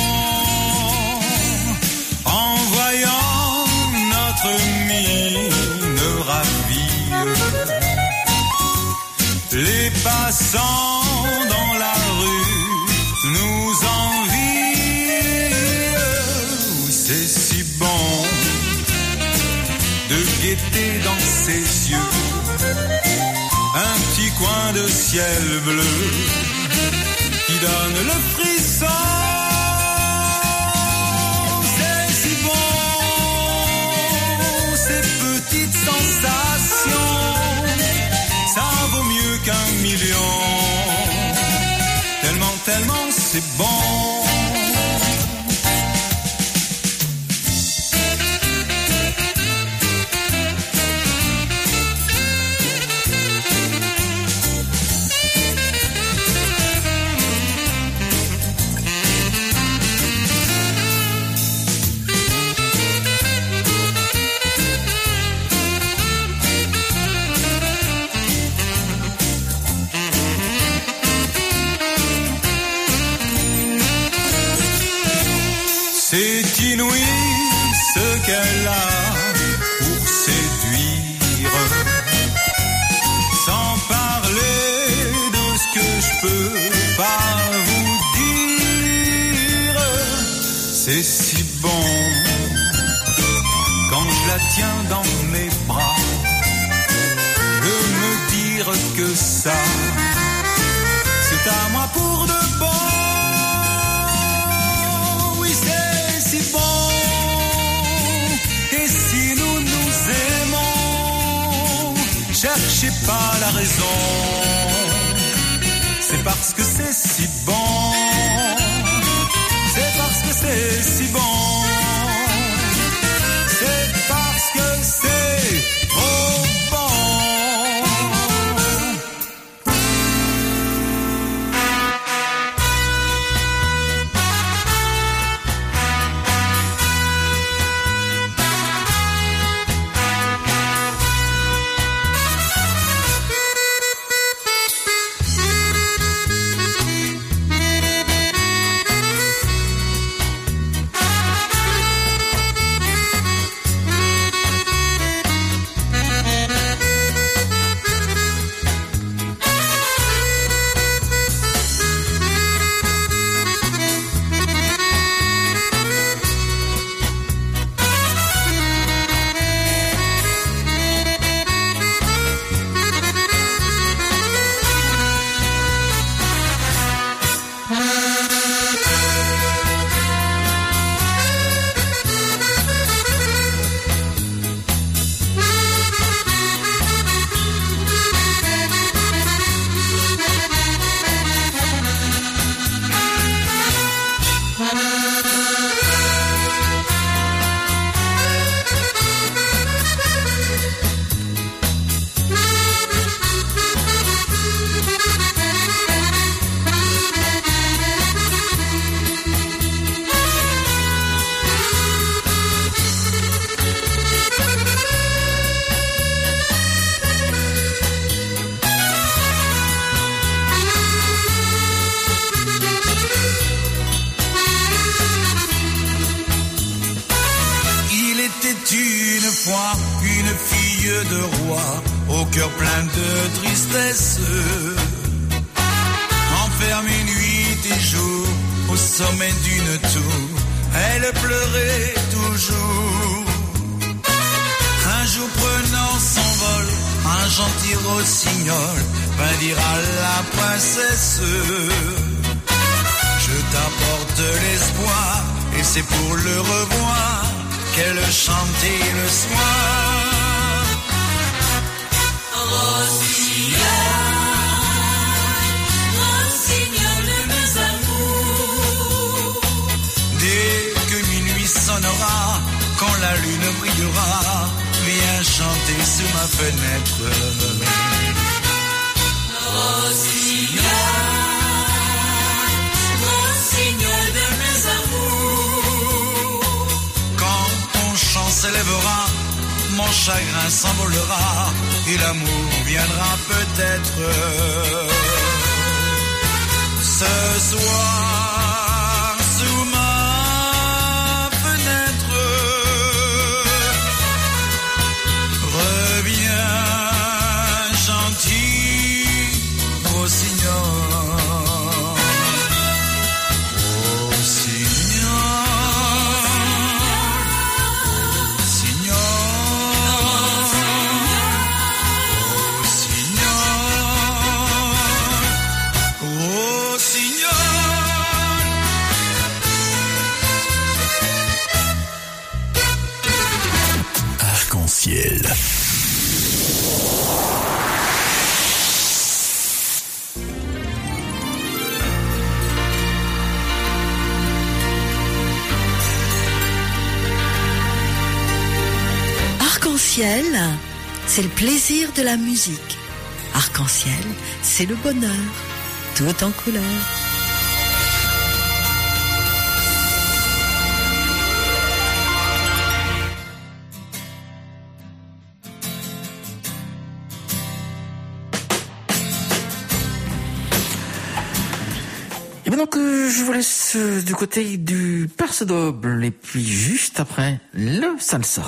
En voyant notre mine ravie, les passants dans la rue nous envient. Oui, c'est si bon de guetter dans ses yeux un petit coin de ciel bleu qui donne le frisson. C'est si bon, ces petites sensations, ça vaut mieux qu'un million. Tellement, tellement c'est bon. C'est inouï ce qu'elle a pour séduire, sans parler de ce que je peux pas vous dire. C'est si bon quand je la tiens dans mes bras, de me dire que ça, c'est à moi pour de bon. Oui, c'est si bon. Et si nous nous aimons, cherchez pas la raison, c'est parce que c'est si bon. C'est parce que c'est si bon. C'est parce que c'est trop bon. De roi, au cœur plein de tristesse, enfermée nuit et jour au sommet d'une tour, elle pleurait toujours. Un jour prenant son vol, un gentil rossignol vint dire à la princesse: je t'apporte l'espoir, et c'est pour le revoir qu'elle chantait le soir. Rossignol, rossignol de mes amours. Dès que minuit sonnera, quand la lune brillera, viens chanter sous ma fenêtre. Rossignol, rossignol de mes amours. Quand ton chant s'élèvera, mon chagrin s'envolera, et l'amour viendra peut-être. Ce soir, sous ma fenêtre, reviens gentil rossignol. Arc-en-ciel. Arc-en-ciel, c'est le plaisir de la musique. Arc-en-ciel, c'est le bonheur, tout en couleur. Et maintenant que je vous laisse euh, du côté du Perse Double, et puis juste après, le salsa.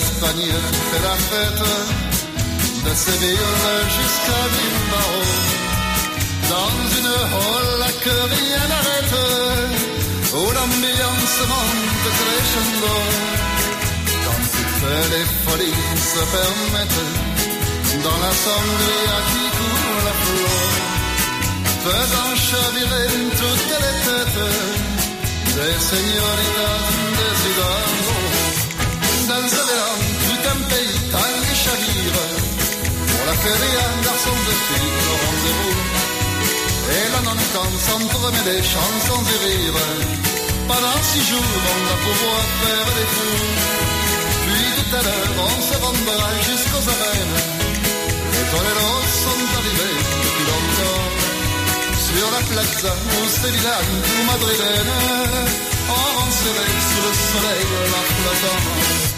l'Espagne fait la fête, de Séville jusqu'à Bilbao. Dans une hall à que rien n'arrête, où l'ambiance monte crescendo. Quand toutes les folies se permettent, dans la sangria qui coule à flot, faisant chavirer toutes les têtes des señoritas des hidalgos. Dans ce vélan, tout un pays tangue et chavire, pour la feria, garçons de filles, le rendez-vous. Et là, on entend s'entremêler chansons et rires. Pendant six jours, on va pouvoir faire des tours. Puis tout à l'heure, on se rendra jusqu'aux arènes. Les toreros sont arrivés depuis longtemps. Sur la plaza, où Sévillane ou madrilène, on rancerait sous le soleil la flottant.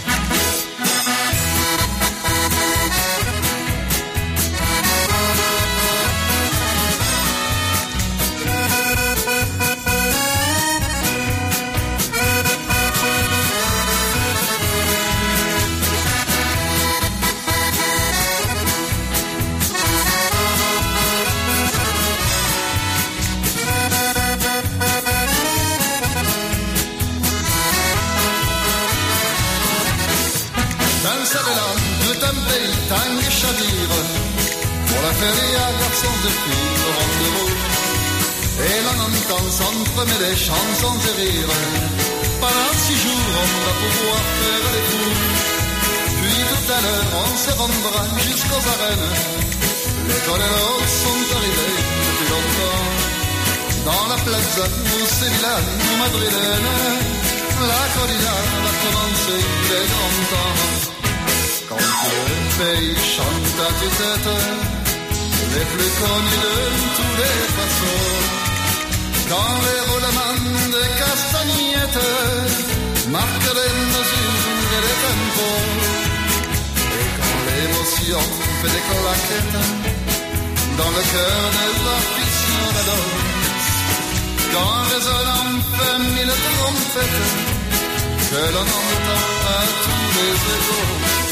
Tangue et chavire, pour la feria, garçons de filles, au rendez-vous. Et l'on entend s'entremêler chansons et rires. Pendant six jours, on va pouvoir faire les tours. Puis tout à l'heure, on se rendra jusqu'aux arènes. Les toreros sont arrivés depuis longtemps. Dans la plaza, où Sévillane ou madrilène, la corrida va commencer dès longtemps. Quand le pays chante à tue-tête, les plus connus de tous les façons. Quand les roulements des castagnettes marquent les mesures et les tempos. Et quand l'émotion fait des claquettes dans le cœur des aficionados. Quand résonne enfin mille trompettes que l'on entend à tous les égaux.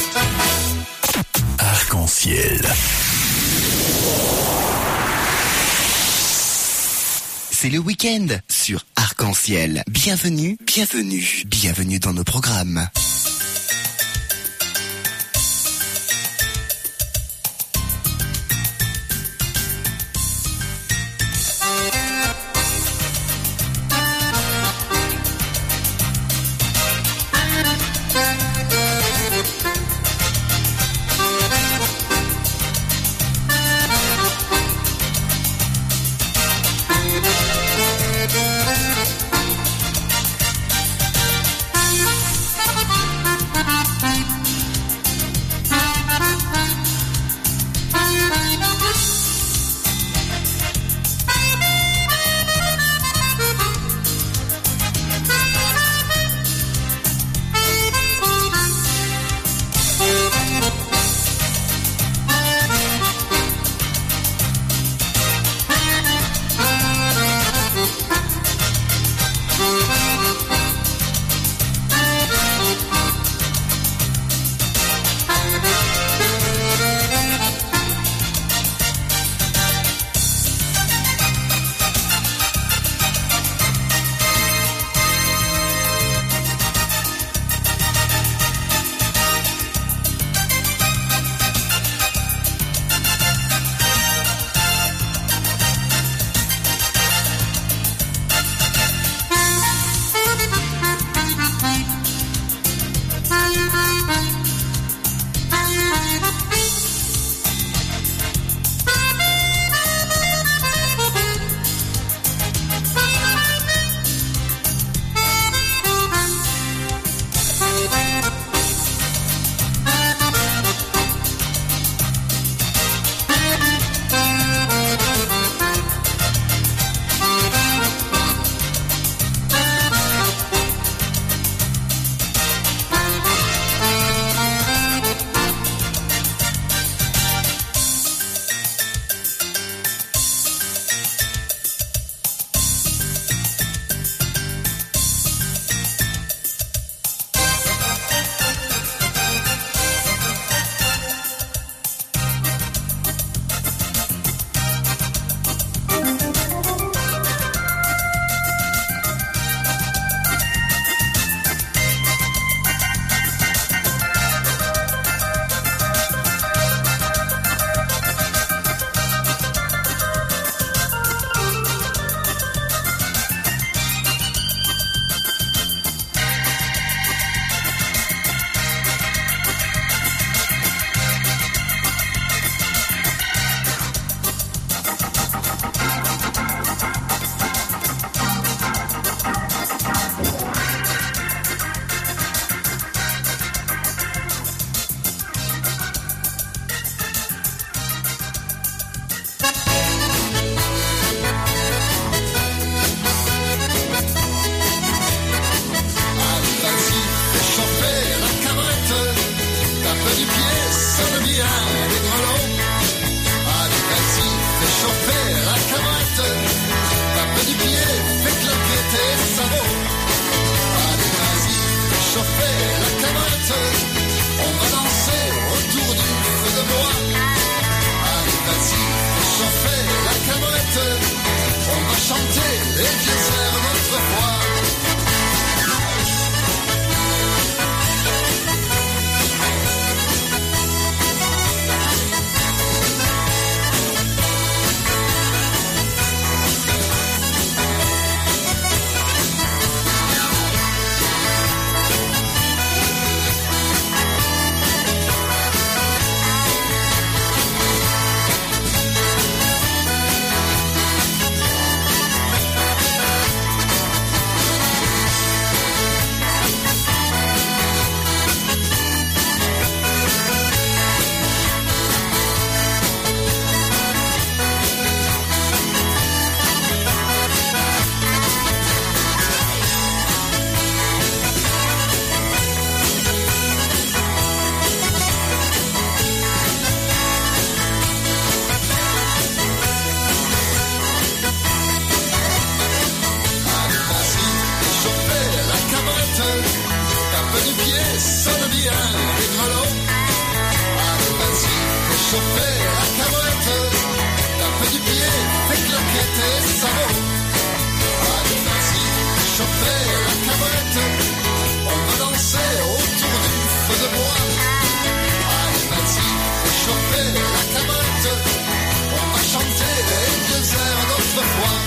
Arc-en-ciel. C'est le week-end sur Arc-en-ciel. Bienvenue, bienvenue, bienvenue dans nos programmes. feu du pied sonne bien les grelots. Allez, vas-y, fais chauffer la cabrette. La feu du pied fait claquer tes sabots. Allez, vas-y, fais chauffer la cabrette. On va danser autour du feu de bois. Allez, vas-y, fais chauffer la cabrette. On va chanter les vieux airs d'autrefois.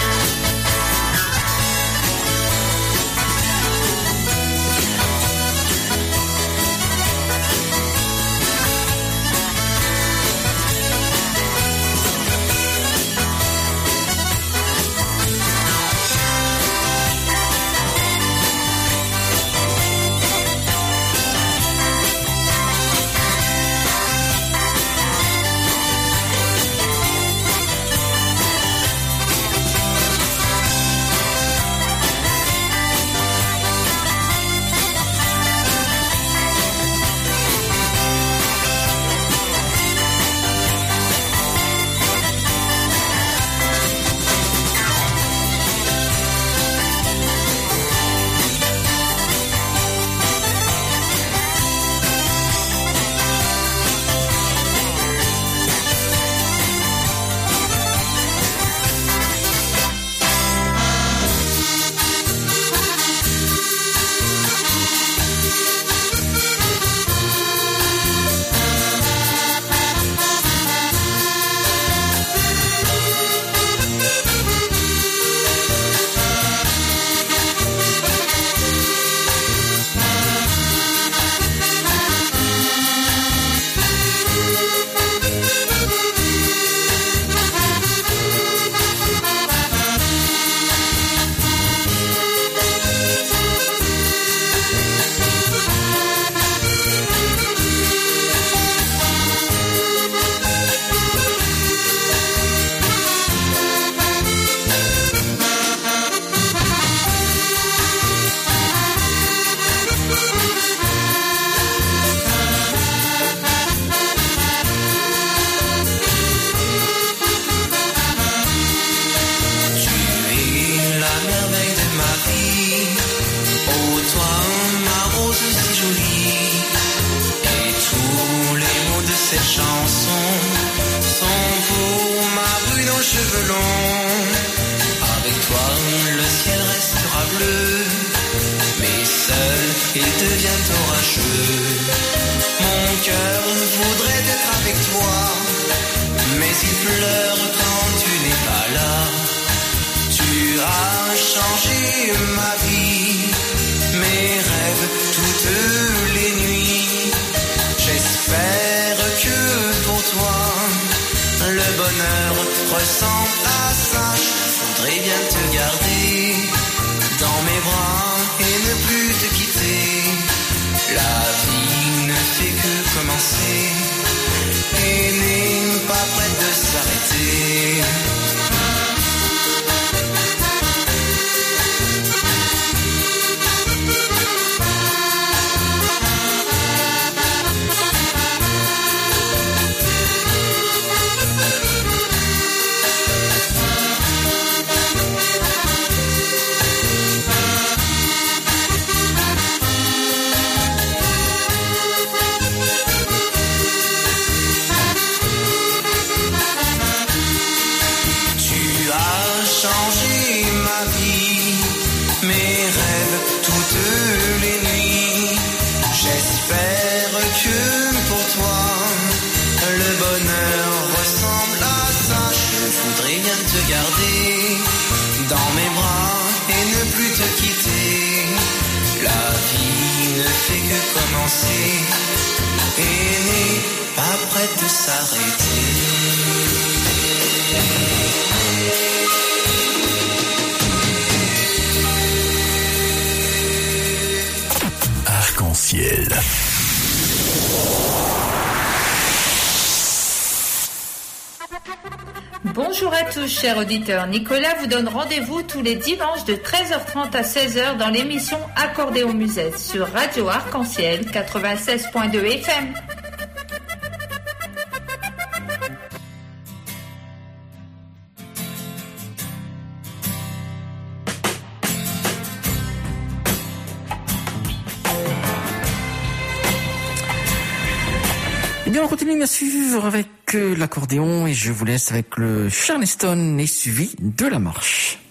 Arc-en-ciel. Bonjour à tous, chers auditeurs. Nicolas vous donne rendez-vous tous les dimanches de treize heures trente à seize heures dans l'émission Accordéon Musette sur Radio Arc-en-ciel quatre-vingt-seize point deux F M. bien, on continue bien sûr avec euh, l'accordéon et je vous laisse avec le Charleston et suivi de la marche.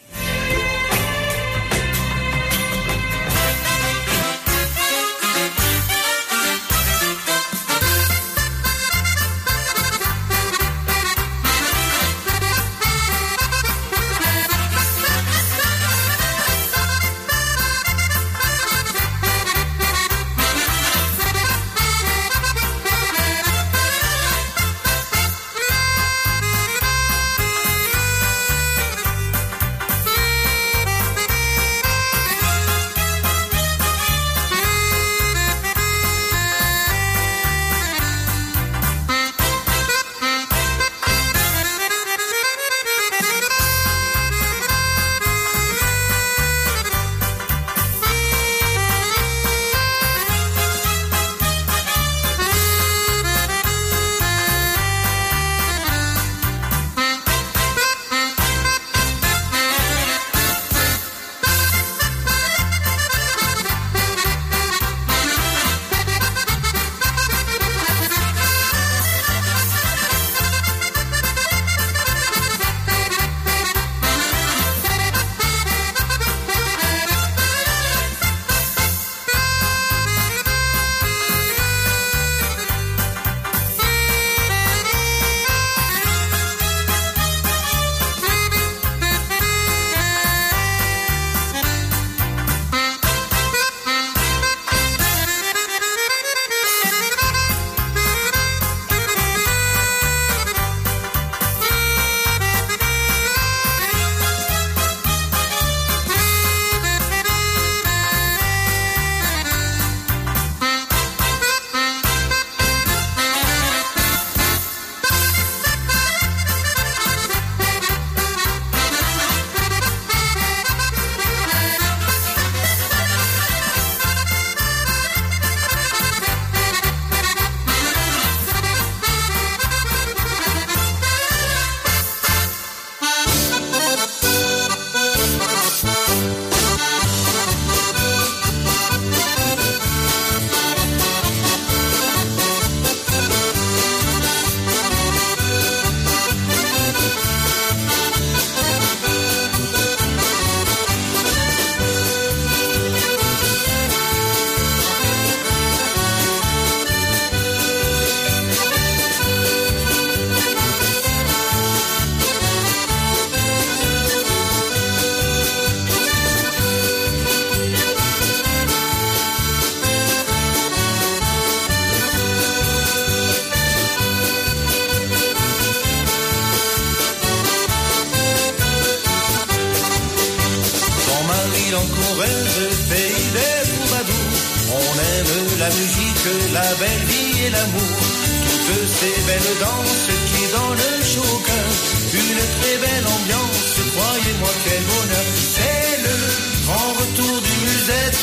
la musique, la belle vie et l'amour, toutes ces belles danses qui donnent le chaud au cœur, une très belle ambiance, croyez-moi quel bonheur, c'est le grand retour du musette,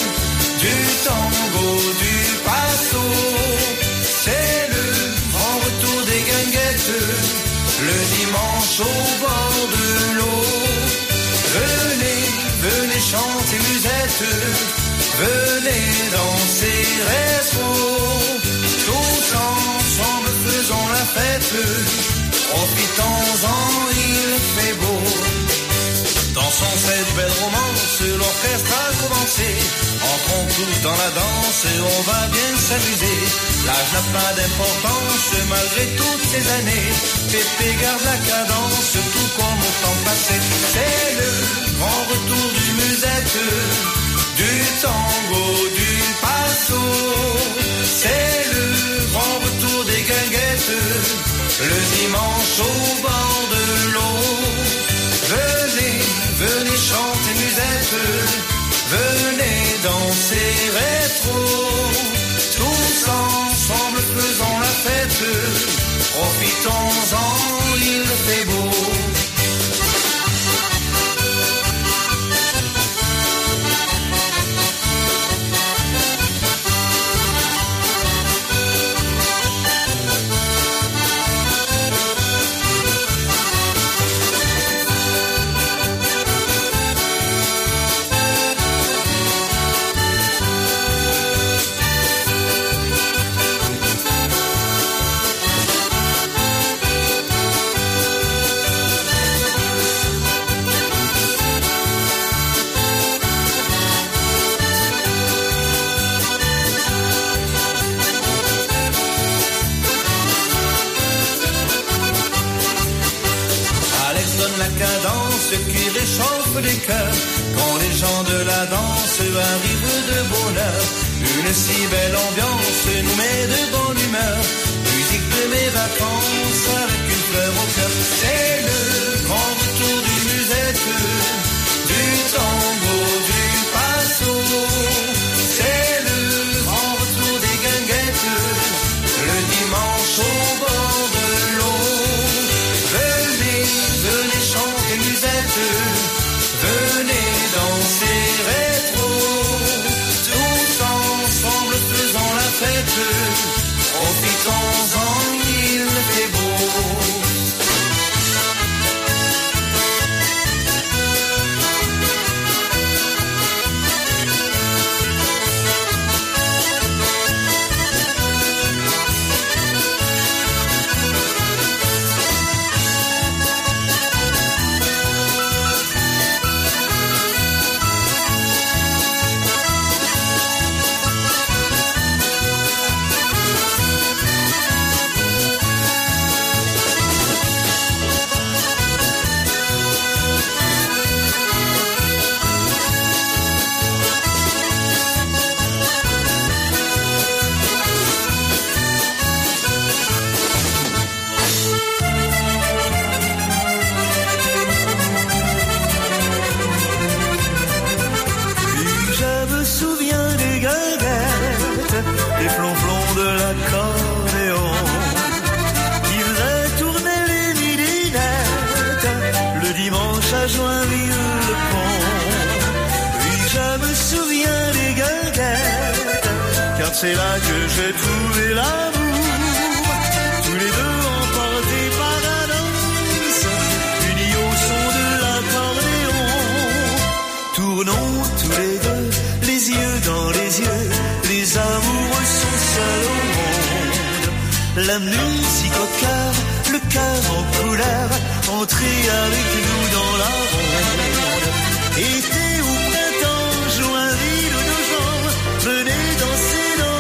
du tango, du passo, c'est le grand retour des guinguettes, le dimanche au bord de l'eau, venez, venez chanter musette, venez danser rétro, tous ensemble faisons la fête, profitons-en, il fait beau. Dansons cette belle romance, l'orchestre a commencé, entrons tous dans la danse, on va bien s'amuser. L'âge n'a pas d'importance, malgré toutes ces années, Pépé garde la cadence, tout comme au temps passé. C'est le grand retour du musette, du tango, du passo, c'est le grand retour des guinguettes, le dimanche au bord de l'eau. Venez, venez chanter musette, venez danser rétro, tous ensemble faisons la fête, profitons-en, il fait beau. ce qui réchauffe les cœurs. Quand les gens de la danse arrivent de bonne heure, une si belle ambiance nous met de bonne humeur. Musique de mes vacances avec une fleur au cœur. C'est le grand retour du musette, du tango, du passo. C'est le grand retour des guinguettes, le dimanche au bord de l'eau. Venez, venez chanter musette, venez danser rétro. Tous ensemble faisant la fête, profitons-en, il fait beau. C'est là que j'ai trouvé l'amour, tous les deux emportés par la danse, unis au son de l'accordéon. Tournons tous les deux, les yeux dans les yeux, les amoureux sont seuls au monde. La musique au cœur, le cœur en couleur, entrez avec nous dans la ronde. Été ou printemps, Joinville ou Nogent, venez danser.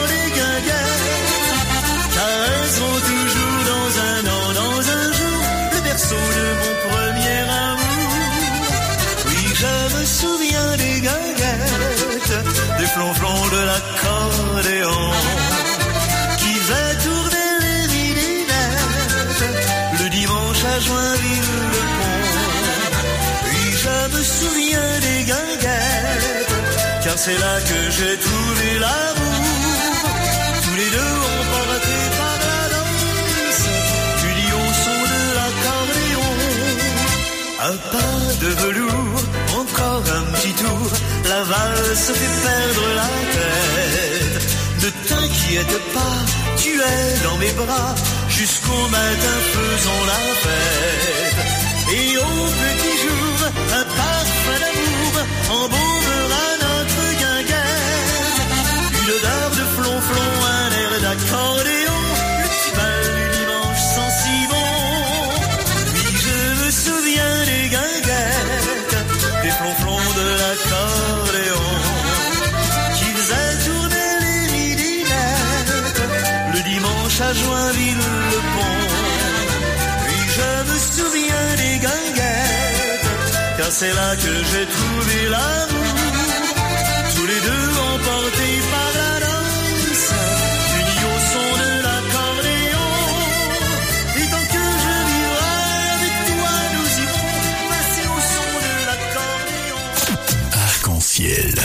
Caressons toujours dans un an, dans un jour, le berceau de mon premier amour. Oui, je me souviens des guinguettes, des flonflons de l'accordéon, qui faisaient tourner les midinettes, le dimanche à Joinville-le-Pont. Oui, je me souviens des guinguettes, car c'est là que j'ai trouvé l'amour. Tous les deux emportés par la danse, unis au son de l'accordéon. Un pas de velours, encore un petit tour, la valse fait perdre la tête. Ne t'inquiète pas, tu es dans mes bras, jusqu'au matin faisons la fête. Et au petit jour, un parfum d'amour embaumera notre guinguette. Une odeur de flonflon, un air d'accordéon, le petit bal du dimanche sent si bon. Oui, je me souviens des guinguettes, des flonflons de l'accordéon, qui faisaient tourner les midinettes, le dimanche à Joinville-le-Pont. Oui, je me souviens des guinguettes, car c'est là que j'ai trouvé l'amour. Tous les deux emportés par la danse, unis au son de l'accordéon. Et tant que je vivrai avec toi, nous irons passer au son de l'accordéon. Arc-en-ciel.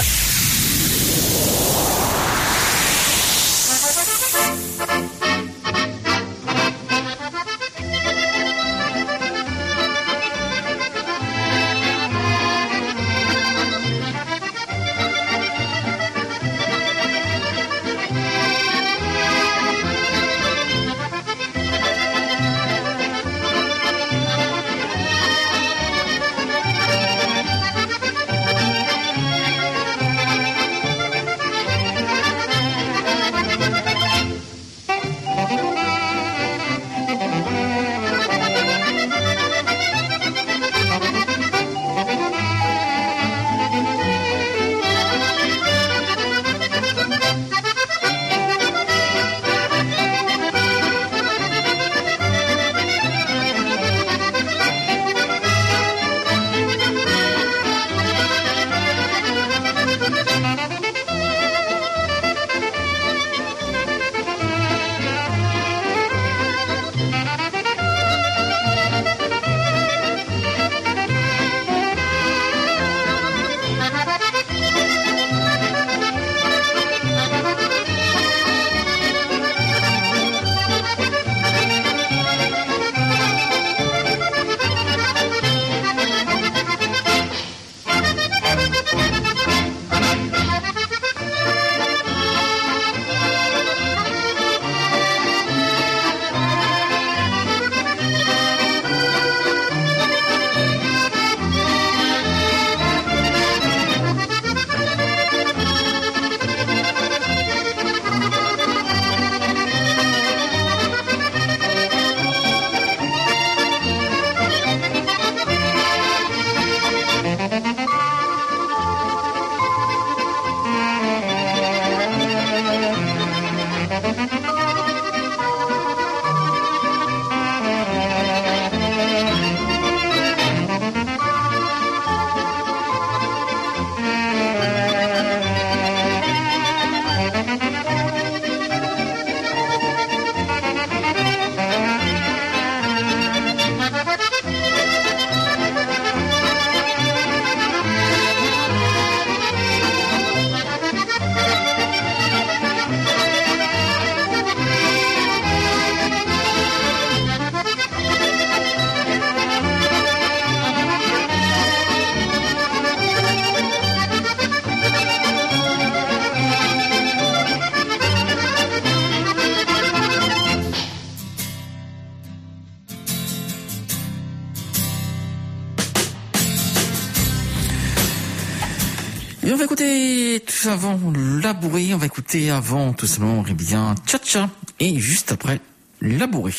va écouter tout avant Labouré, on va écouter avant tout simplement eh bien Tcha-Tcha et juste après Labouré.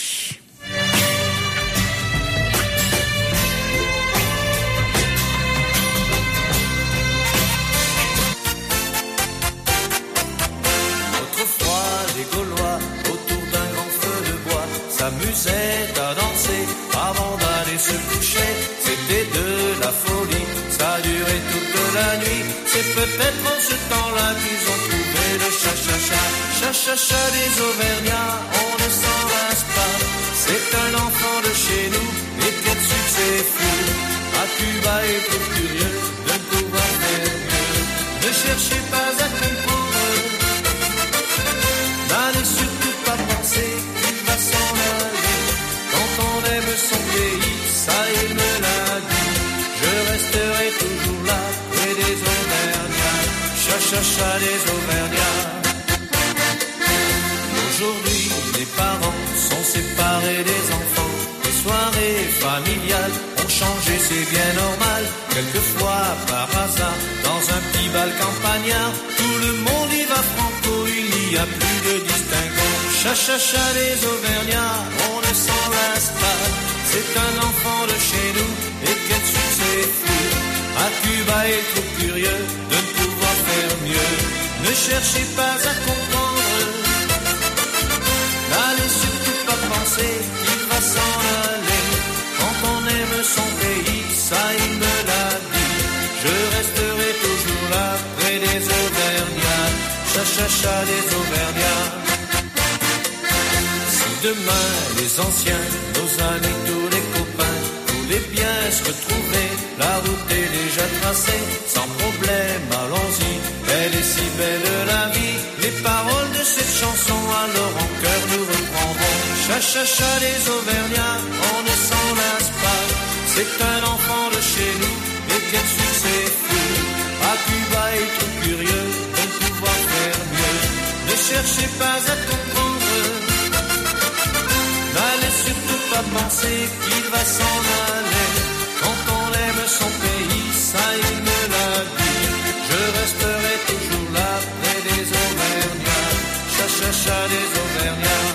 Autrefois, les Gaulois, autour d'un grand feu de bois, s'amusaient à danser avant d'aller se coucher. C'était de la folie, ça a duré toute la nuit. C'est peut-être en ce temps-là qu'ils ont trouvé le cha-cha-cha. Cha-cha-cha des Auvergnats, on ne s'en lasse pas. C'est un enfant de chez nous, et quel succès fou. À Cuba est trop curieux de pouvoir faire mieux. Ne cherchez pas à comprendre, n'allez surtout pas penser qu'il va s'en aller. Quand on aime son pays, ça il me l'a dit. Je resterai toujours là, près des Auvergnats. Cha-cha-cha des Auvergnats. Aujourd'hui, les parents sont séparés des enfants. Les soirées familiales ont changé, c'est bien normal. Quelquefois, par hasard, dans un petit bal campagnard, tout le monde y va franco, il n'y a plus de distinguo. Cha-cha-cha les Auvergnats, on ne s'en lasse pas. C'est un enfant de chez nous, et quel succès fou. À Cuba, il est trop curieux de ne pouvoir faire mieux. Ne cherchez pas à comprendre, n'allez surtout pas penser qu'il va s'en aller. Quand on aime son pays, ça il me l'a dit. Je resterai toujours là, près des Auvergnats. Cha-cha-cha des Auvergnats. Si demain les anciens, nos amis, tous les copains, voulaient bien se retrouver, la route est déjà tracée, sans problème, allons-y. Elle est si belle la vie, les paroles de cette chanson, alors en cœur nous reprendrons. Cha-cha-cha les Auvergnats, on ne s'en lasse pas. C'est un enfant de chez nous, et quel succès fou. À Cuba est trop curieux de pouvoir faire mieux. Ne cherchez pas à comprendre, n'allez surtout pas penser qu'il va s'en aller. Quand on aime son pays, ça il me l'a dit. Je resterai toujours là, près des Auvergnats. Cha-cha-cha des Auvergnats.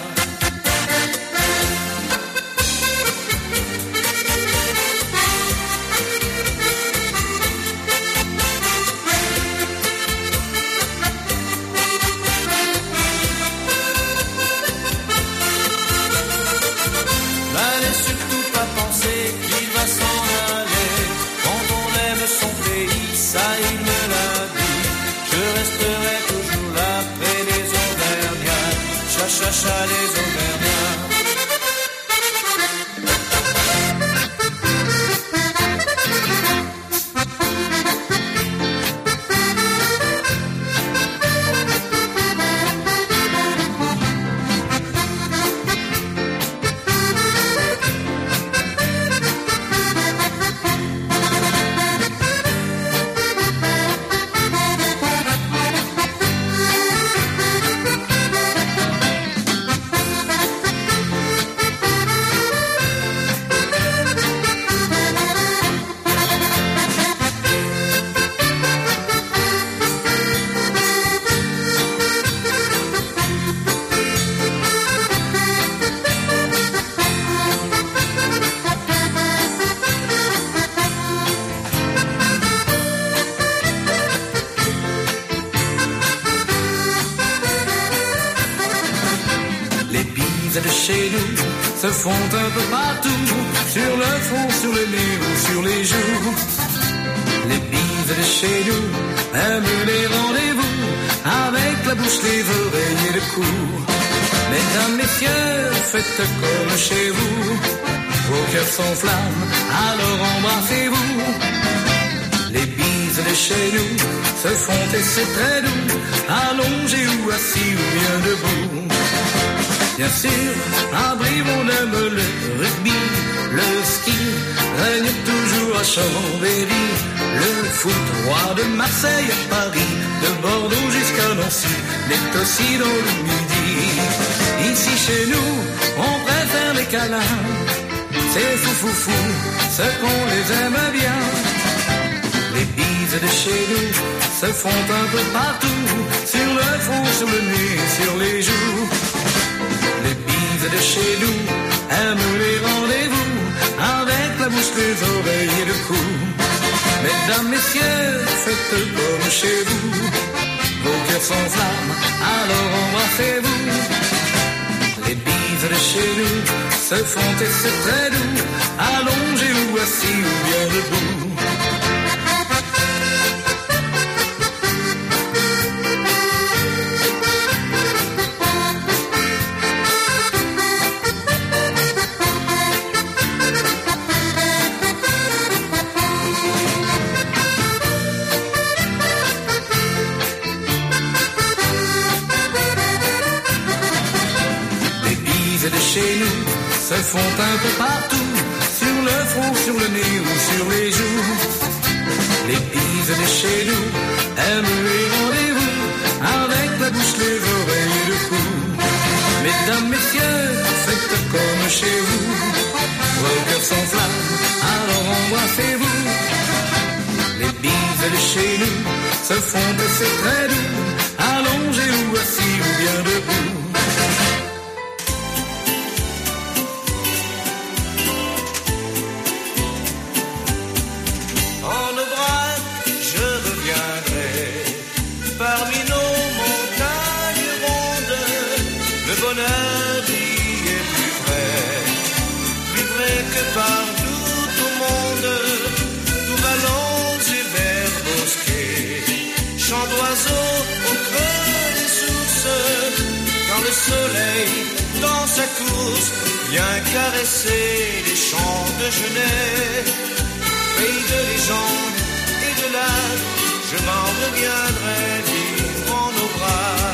N'allez surtout pas penser qu'il va s'en aller. Quand on aime son pays, ça il me l'a dit. Je resterai toujours là, près des Auvergnats. Cha-cha-cha les Auvergnats. Se font un peu partout, sur le front, sur le nez ou sur les joues. Les bises de chez nous aiment les rendez-vous, avec la bouche, les oreilles et le cou. Mesdames, messieurs, faites comme chez vous, vos cœurs s'enflamment, alors embrassez-vous. Les bises de chez nous se font et c'est très doux, allongés ou assis ou bien debout. Bien sûr, à Brive on aime le rugby, le ski règne toujours à Chambéry, le foot roi de Marseille à Paris, de Bordeaux jusqu'à Nancy, n'est aussi dans le midi. Ici chez nous, on préfère les câlins, c'est fou fou fou, ce qu'on les aime bien. Les bises de chez nous se font un peu partout, sur le front, sur le nez, sur les joues. Les bises de chez nous aiment les rendez-vous, avec la bouche, les oreilles et le cou. Mesdames, messieurs, faites comme chez vous, vos cœurs s'enflamment, alors embrassez-vous. Les bises de chez nous se font et c'est très doux, allongés ou assis ou bien debout. Chez nous se font un peu partout, sur le front, sur le nez ou sur les joues. Les bises de chez nous aiment les rendez-vous, avec la bouche, les oreilles et le cou. Mesdames, messieurs, faites comme chez vous, vos cœurs s'enflamment, alors embrassez-vous. Les bises de chez nous se font et c'est très doux, allongés ou assis ou bien debout. Parmi nos montagnes rondes, le bonheur y est plus vrai, plus vrai que partout au monde. Nous vallons et vers bosquets, chants d'oiseaux au creux des sources, quand le soleil dans sa course vient caresser les champs de genêt. Pays de légendes et de lacs, je m'en reviendrai vivre en nos bras.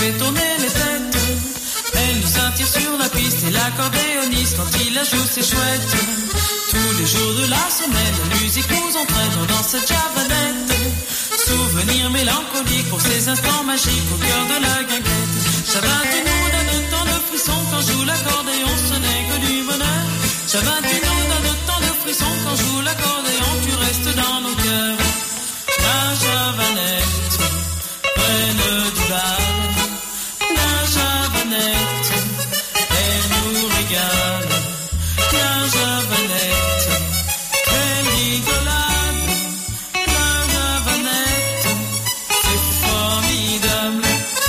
fait tourner les têtes. Elle nous attire sur la piste et l'accordéoniste quand il la joue c'est chouette. Tous les jours de la semaine, la musique nous entraîne dans cette javanette. Souvenir mélancolique pour ces instants magiques au cœur de la guinguette. Chabat, tu nous donnes tant de frissons quand joue l'accordéon, ce n'est que du bonheur. Chabat, tu nous donnes tant de frissons quand joue l'accordéon, tu restes dans nos cœurs. La javanette, reine du bal. La javanette, elle nous régale. La javanette, elle rigolade. La javanette, c'est formidable.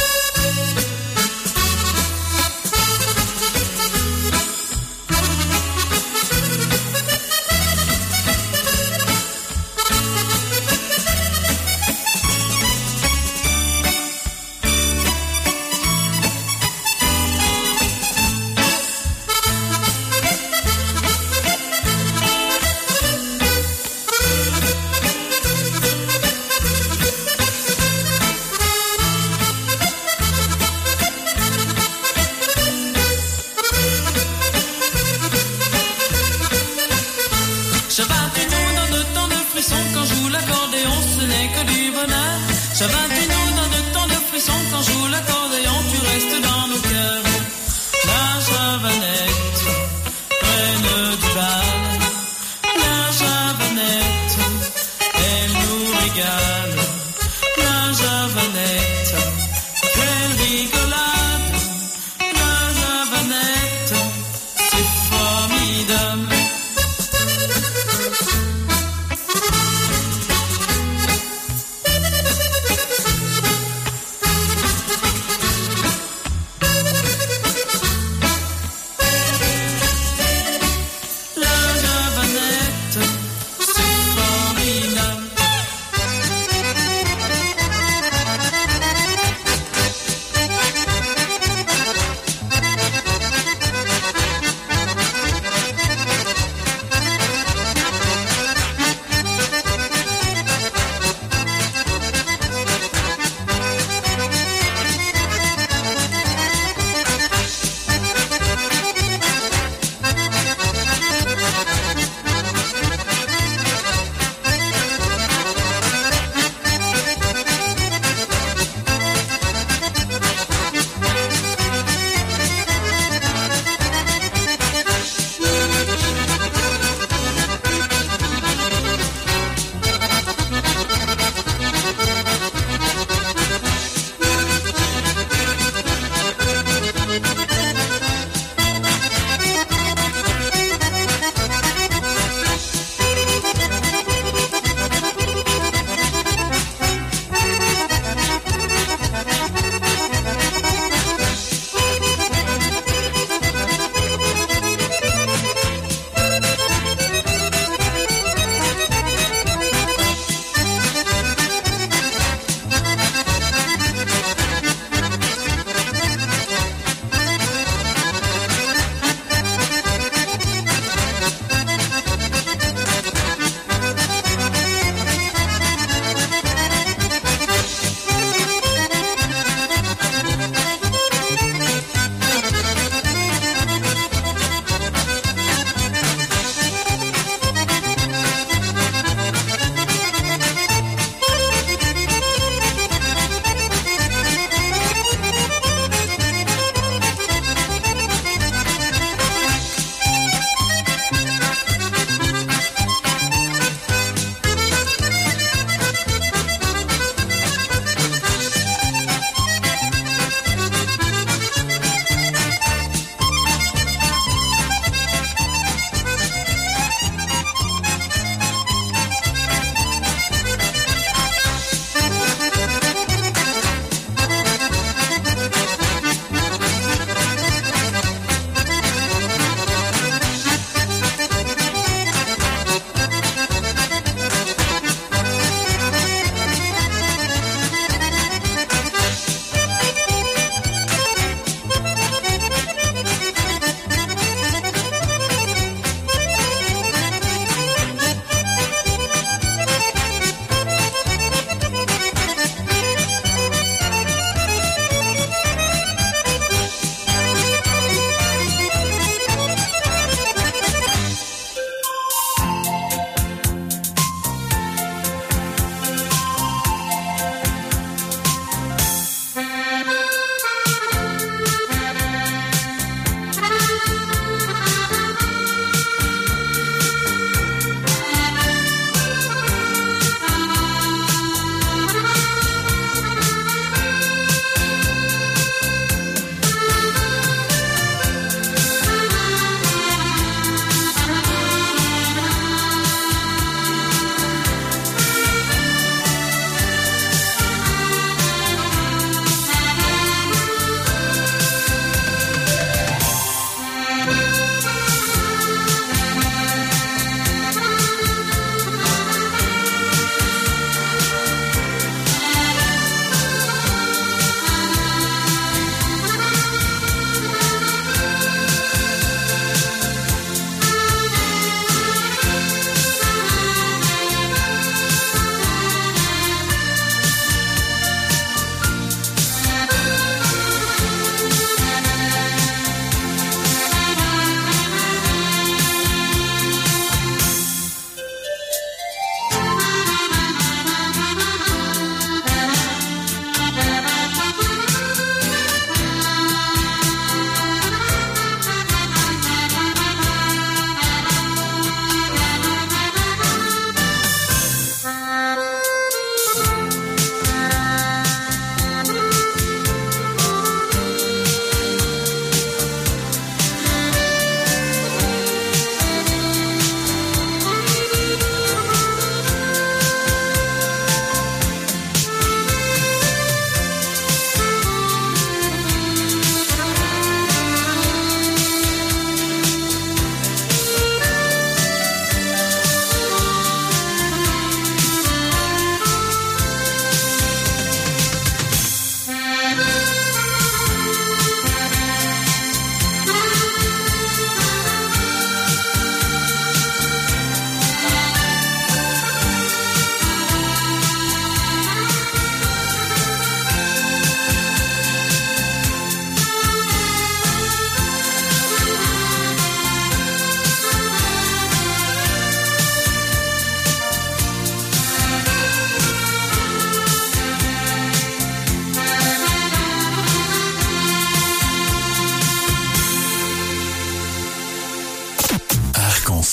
Chabat, tu nous donnes tant de frissons quand joue l'accordéon, tu restes dans nos cœurs. La javanette, reine du bal. La javanette, elle nous régale. La javanette, quelle rigolade. La javanette, c'est formidable.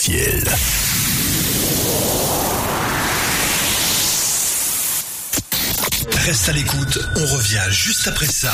Arc-en-Ciel. Reste à l'écoute, on revient juste après ça.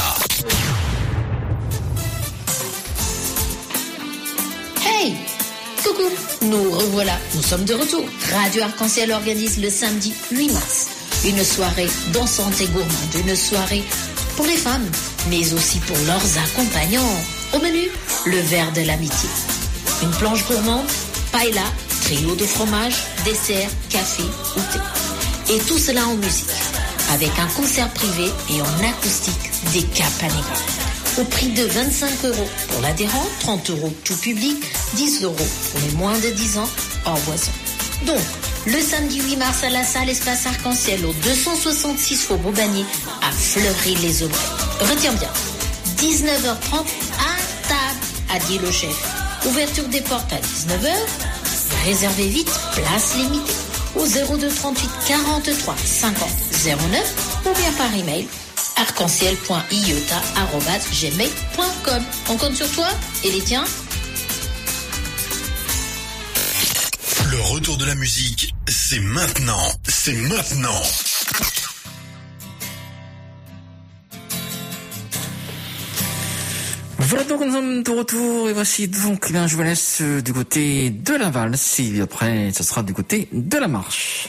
Hey, coucou, nous revoilà, nous sommes de retour. Radio Arc-en-Ciel organise le samedi huit mars une soirée dansante et gourmande, une soirée pour les femmes, mais aussi pour leurs accompagnants. Au menu, le verre de l'amitié. Une planche gourmande, paella, trio de fromage, dessert, café ou thé. Et tout cela en musique, avec un concert privé et en acoustique des Capanega. Au prix de vingt-cinq euros pour l'adhérent, trente euros tout public, dix euros pour les moins de dix ans hors boisson. Donc, le samedi huit mars à la salle Espace Arc-en-Ciel au deux cent soixante-six Faubourg Bagné à Fleury-les-Aubrais. Retiens bien, dix-neuf heures trente à table, a dit le chef. Ouverture des portes à dix-neuf heures. Réservez vite, place limitée au zéro deux trente-huit quarante-trois cinquante zéro neuf ou bien par email arc-en-ciel point iota arobase gmail point com. On compte sur toi et les tiens. Le retour de la musique, c'est maintenant, c'est maintenant. Voilà, donc nous sommes de retour et voici donc, eh bien, je vous laisse euh, du côté de la valse et après ce sera du côté de la marche.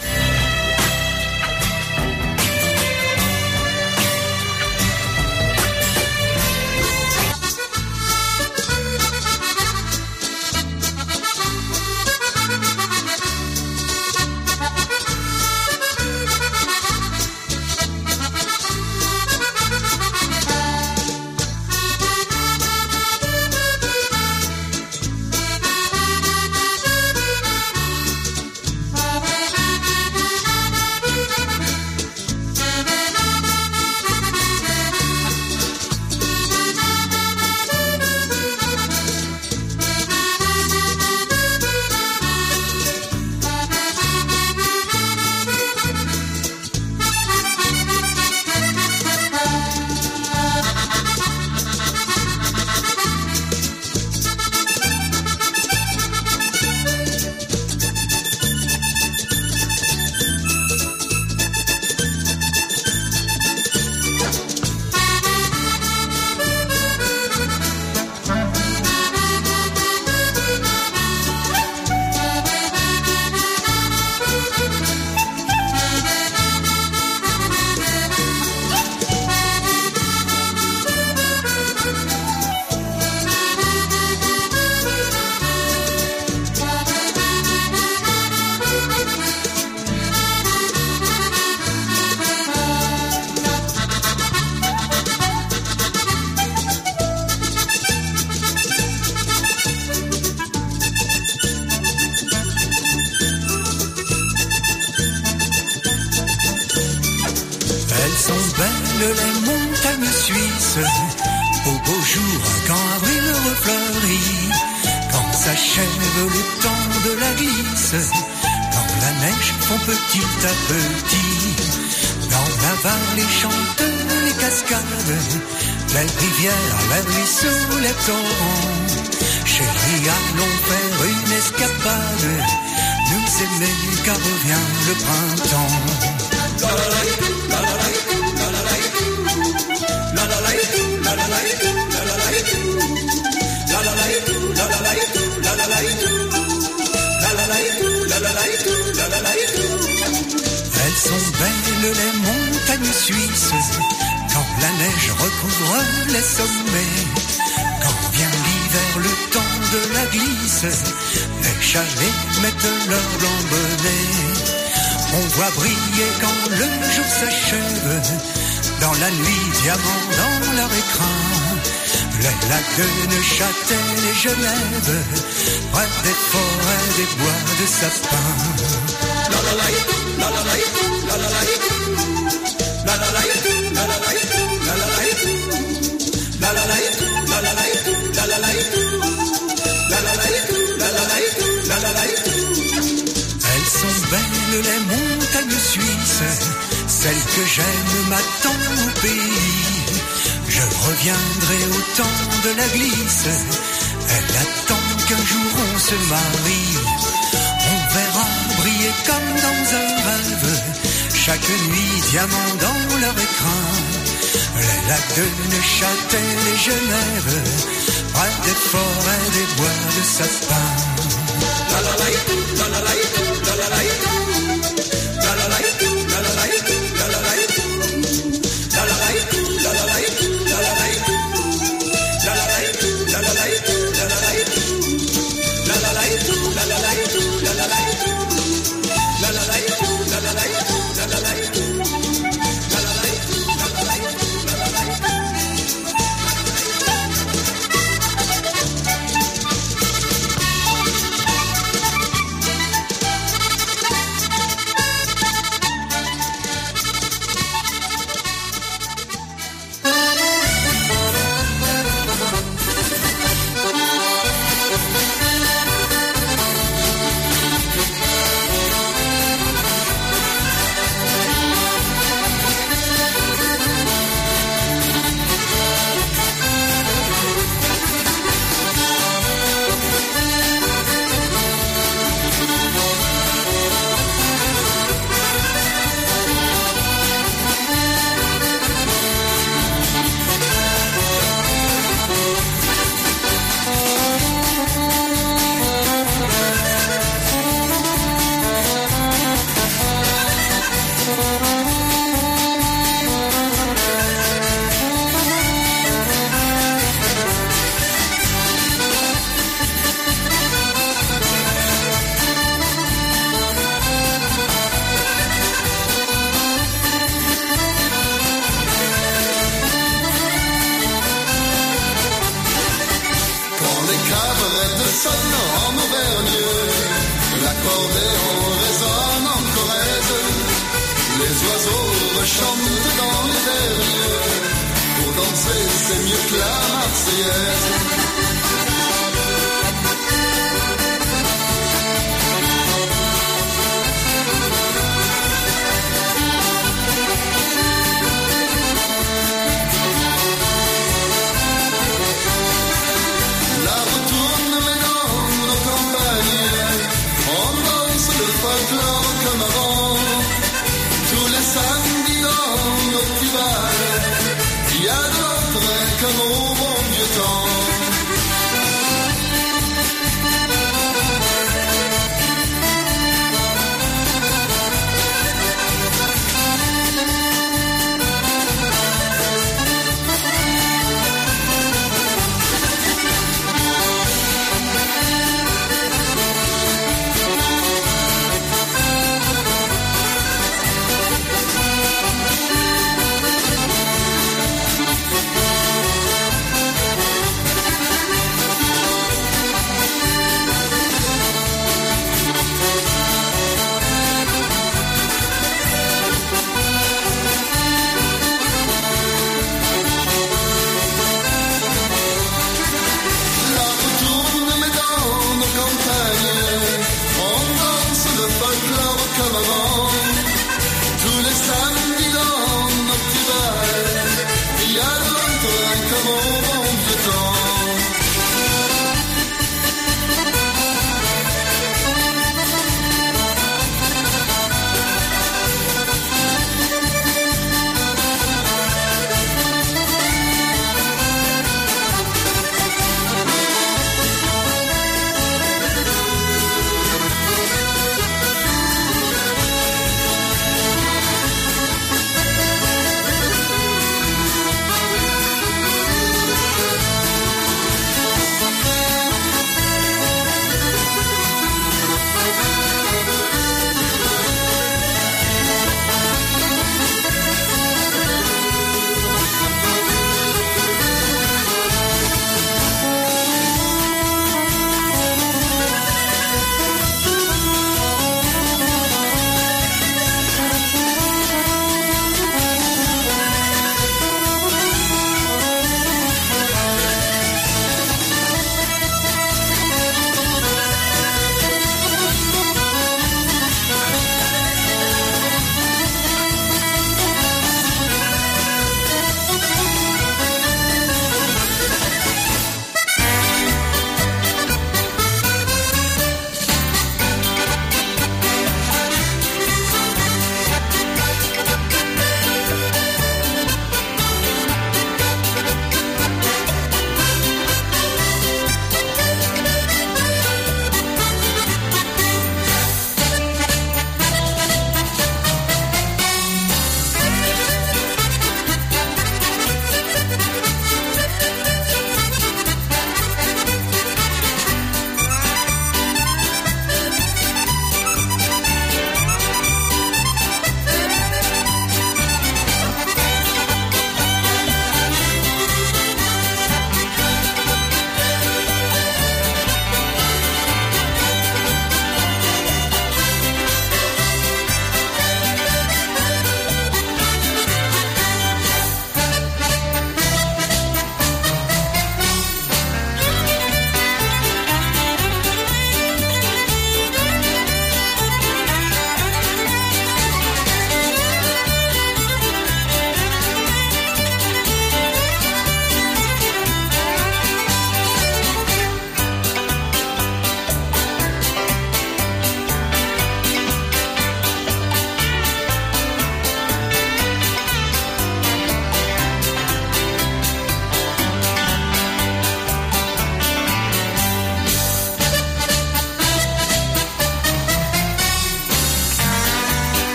Chérie, allons faire une escapade, nous aimer car revient le printemps. Elles sont belles les montagnes suisses, quand la neige recouvre les sommets, quand vient l'hiver, le temps de la glisse, les chalets mettent leur blanc bonnet. On voit briller quand le jour s'achève, dans la nuit diamant dans leur écran, les lacs de Neuchâtel et Genève, près des forêts, des bois de sapin. La la la la la la la la la la la la la elles sont belles les montagnes suisses, celles que j'aime m'attendent au pays. Je reviendrai au temps de la glisse, elle attend qu'un jour on se marie, on verra briller comme dans un rêve, chaque nuit diamant dans leur écran, les lacs de Neuchâtel et Genève, près des forêts, des bois de sapin. La la la la la la la la la la la la la la la la la.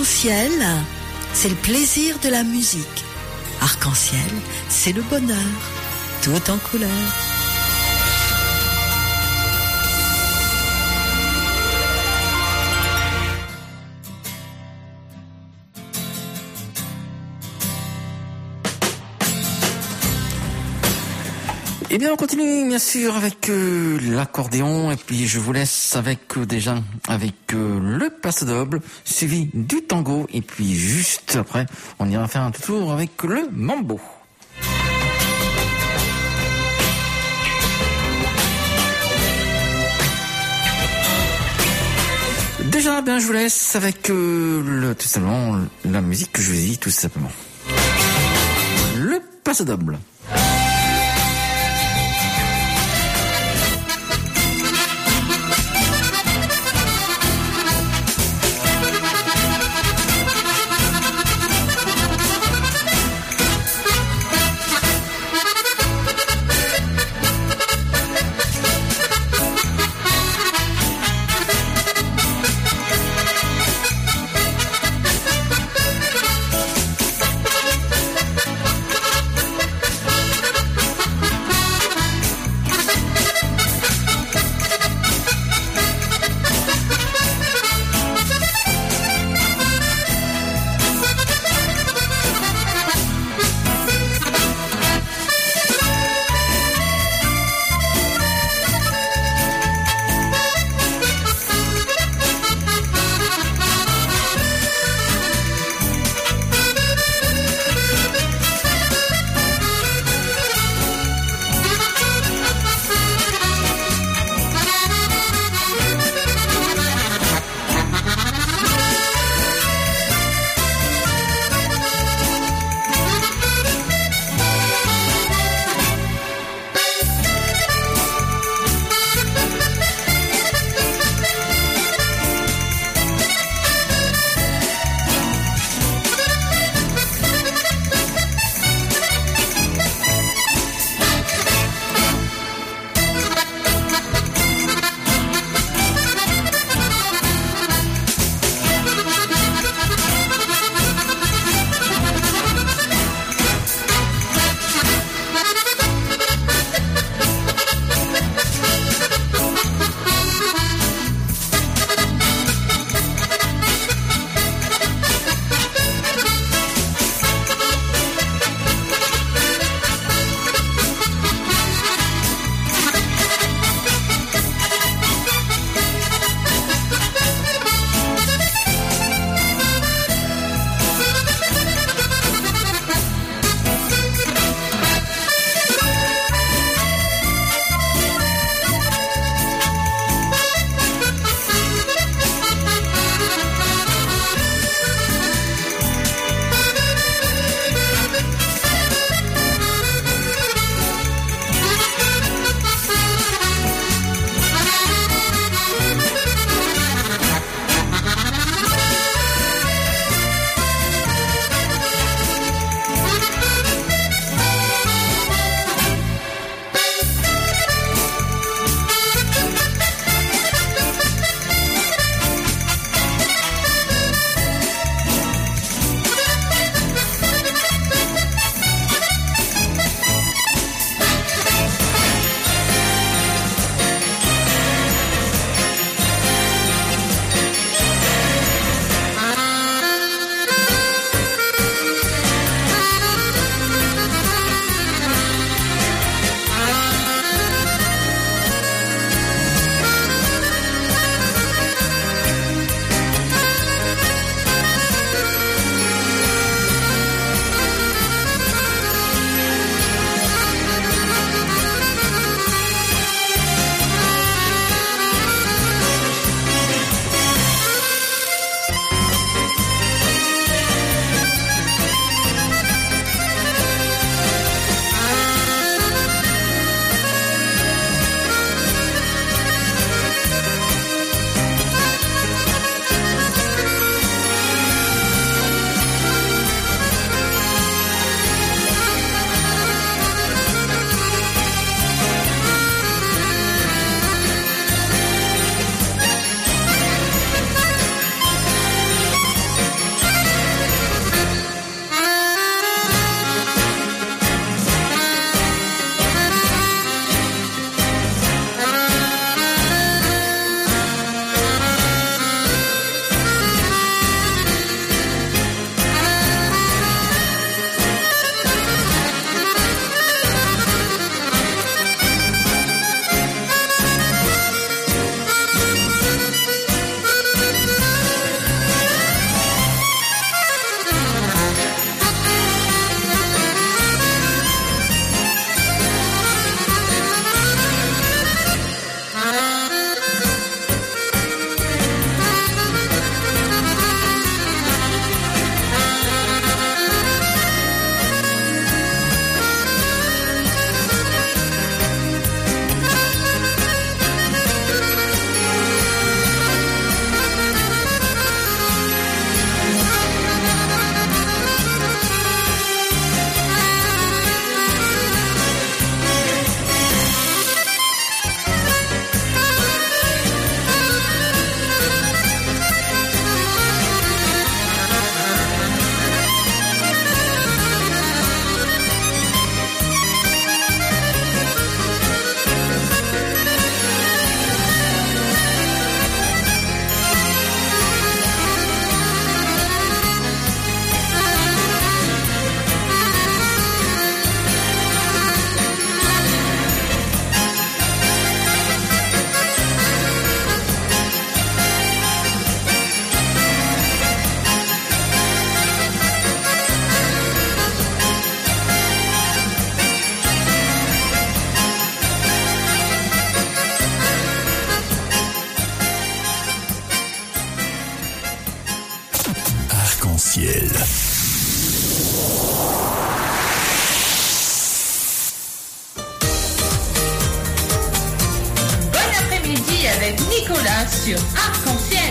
Arc-en-ciel, c'est le plaisir de la musique. Arc-en-ciel, c'est le bonheur, tout en couleur. Eh bien, on continue bien sûr avec euh, l'accordéon et puis je vous laisse avec euh, déjà avec euh, le passe doble suivi du tango et puis juste après on ira faire un tour avec le mambo. Déjà, bien, je vous laisse avec euh, le, tout simplement la musique que je vous ai dit tout simplement. Le passe doble. avec Nicolas sur Arc-en-Ciel.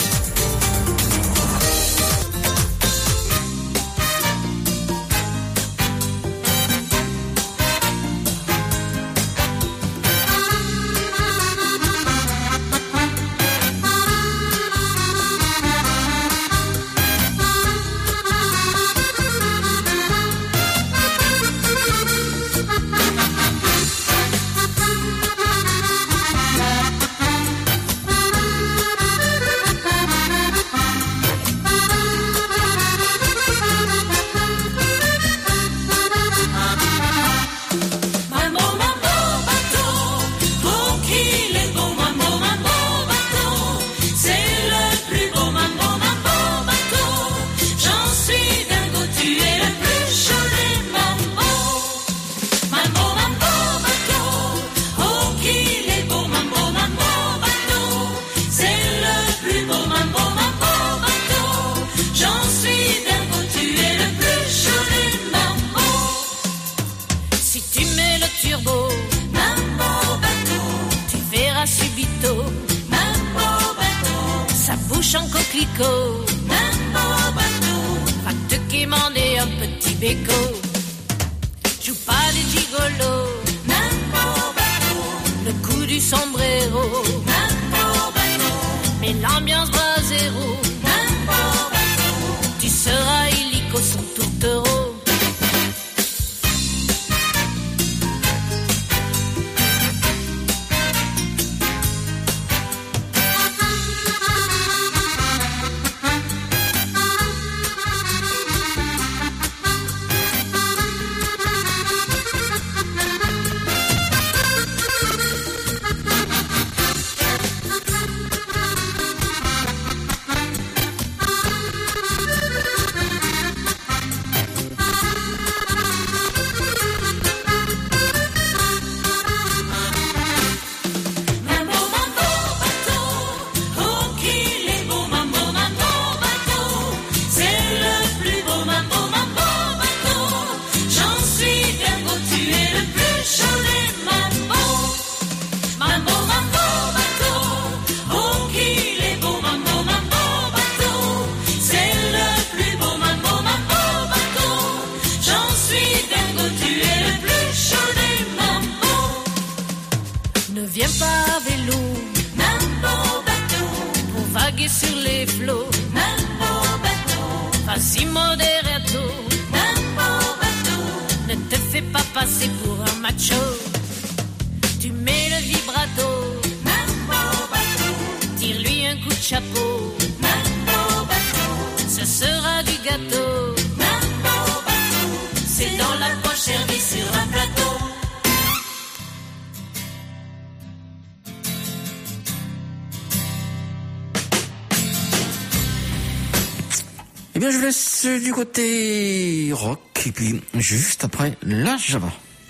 Eh bien, je vous laisse du côté rock, et puis juste après, la Java.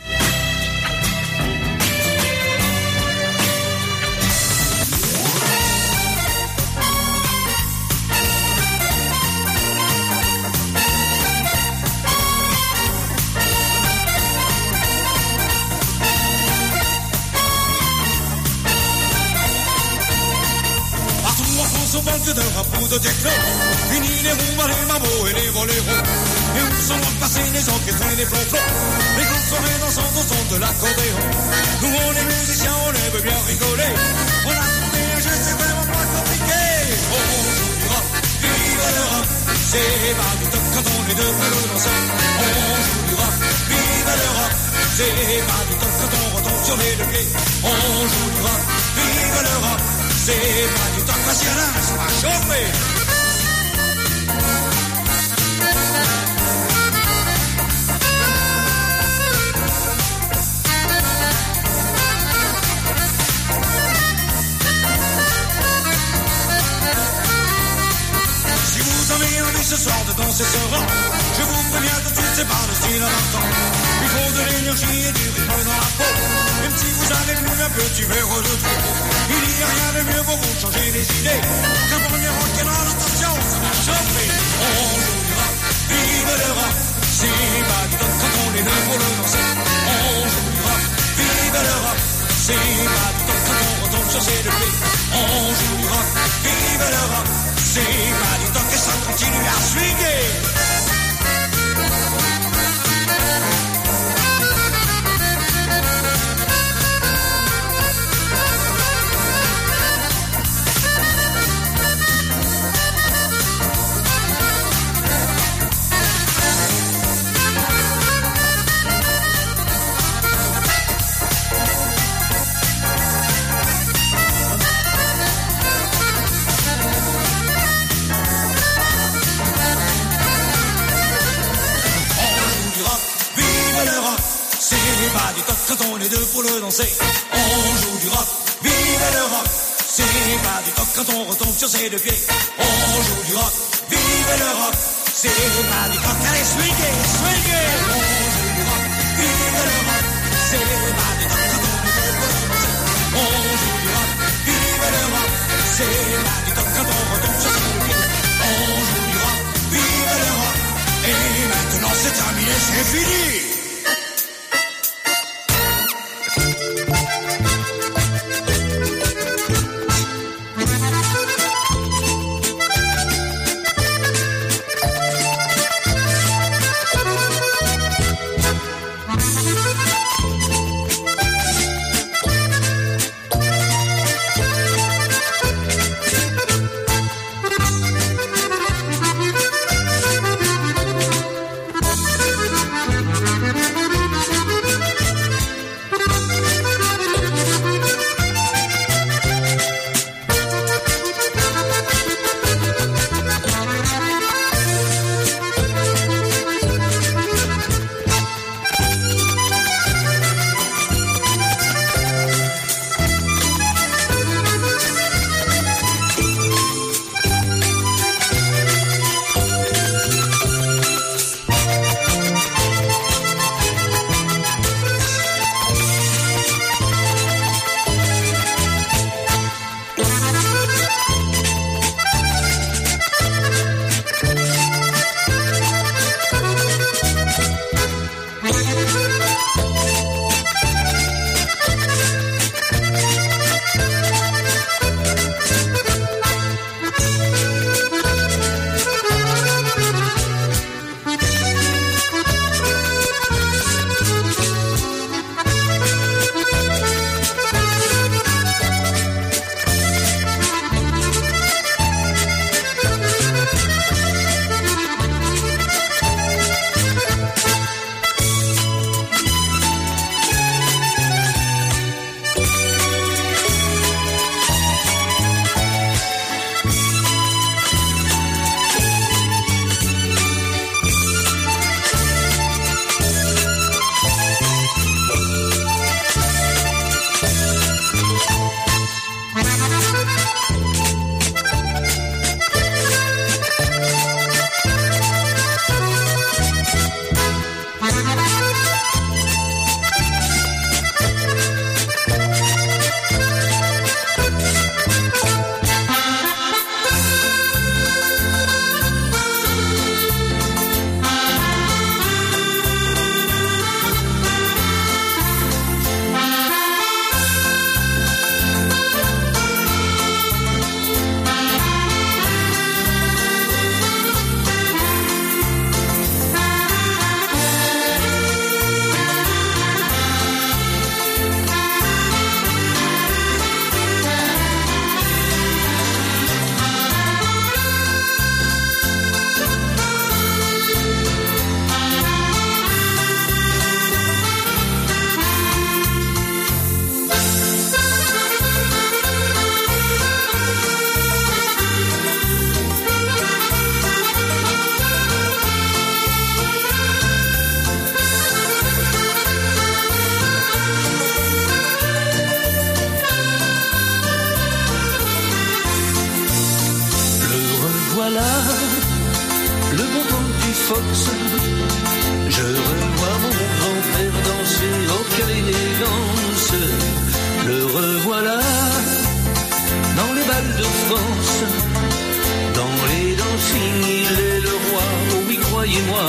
De rapport de techno, fini les roues, les mabos et les voleros. Et où sont passés les gens qui traînent les flonflons, les grandes soirées dansantes au son de l'accordéon. Nous on est musiciens, on aime bien rigoler. On a trouvé un jeu, c'est vraiment pas compliqué. On joue du rap, vive le rap. C'est pas du top quand on est deux pour le danser. On joue du rap, vive le rap. C'est pas du top quand on retombe sur les deux pieds. On joue du rap, vive le rap. C'est pas du temps passionnant, ça va chauffer. Si vous avez envie ce soir de danser ce rock, je vous préviens tout de suite, c'est pas le style à l'instant. Il faut de l'énergie et du rythme dans la peau. Même si vous avez le monde un petit verre de trop, il n'y a rien de mieux pour vous changer les idées. Qu'un premier rock'n'roll, attention, ça va chauffer. On joue du rap, vive le rap. C'est pas du top quand on est deux pour le danser. On joue du rap, vive le rap. C'est pas du top quand on retombe sur ses deux pieds. c'est pas du temps que ça continue à swinguer. Quand on est deux pour le danser, on joue du rock, vive le rock. C'est pas du toc quand on retombe sur ses deux pieds. On joue du rock, vive le rock. C'est pas du toc, allez swinguer, swinguer. On joue du rock, vive le rock. C'est pas du toc quand on est deux pour le danser. On joue du rock, vive le rock. C'est pas du toc quand on retombe sur ses deux pieds. On joue du rock, vive le rock. Et maintenant c'est terminé, c'est fini. Je revois mon grand-père danser, oh quelle élégance. Le revoilà dans les balles de France, dans les dancing, il est le roi, oh oui croyez-moi.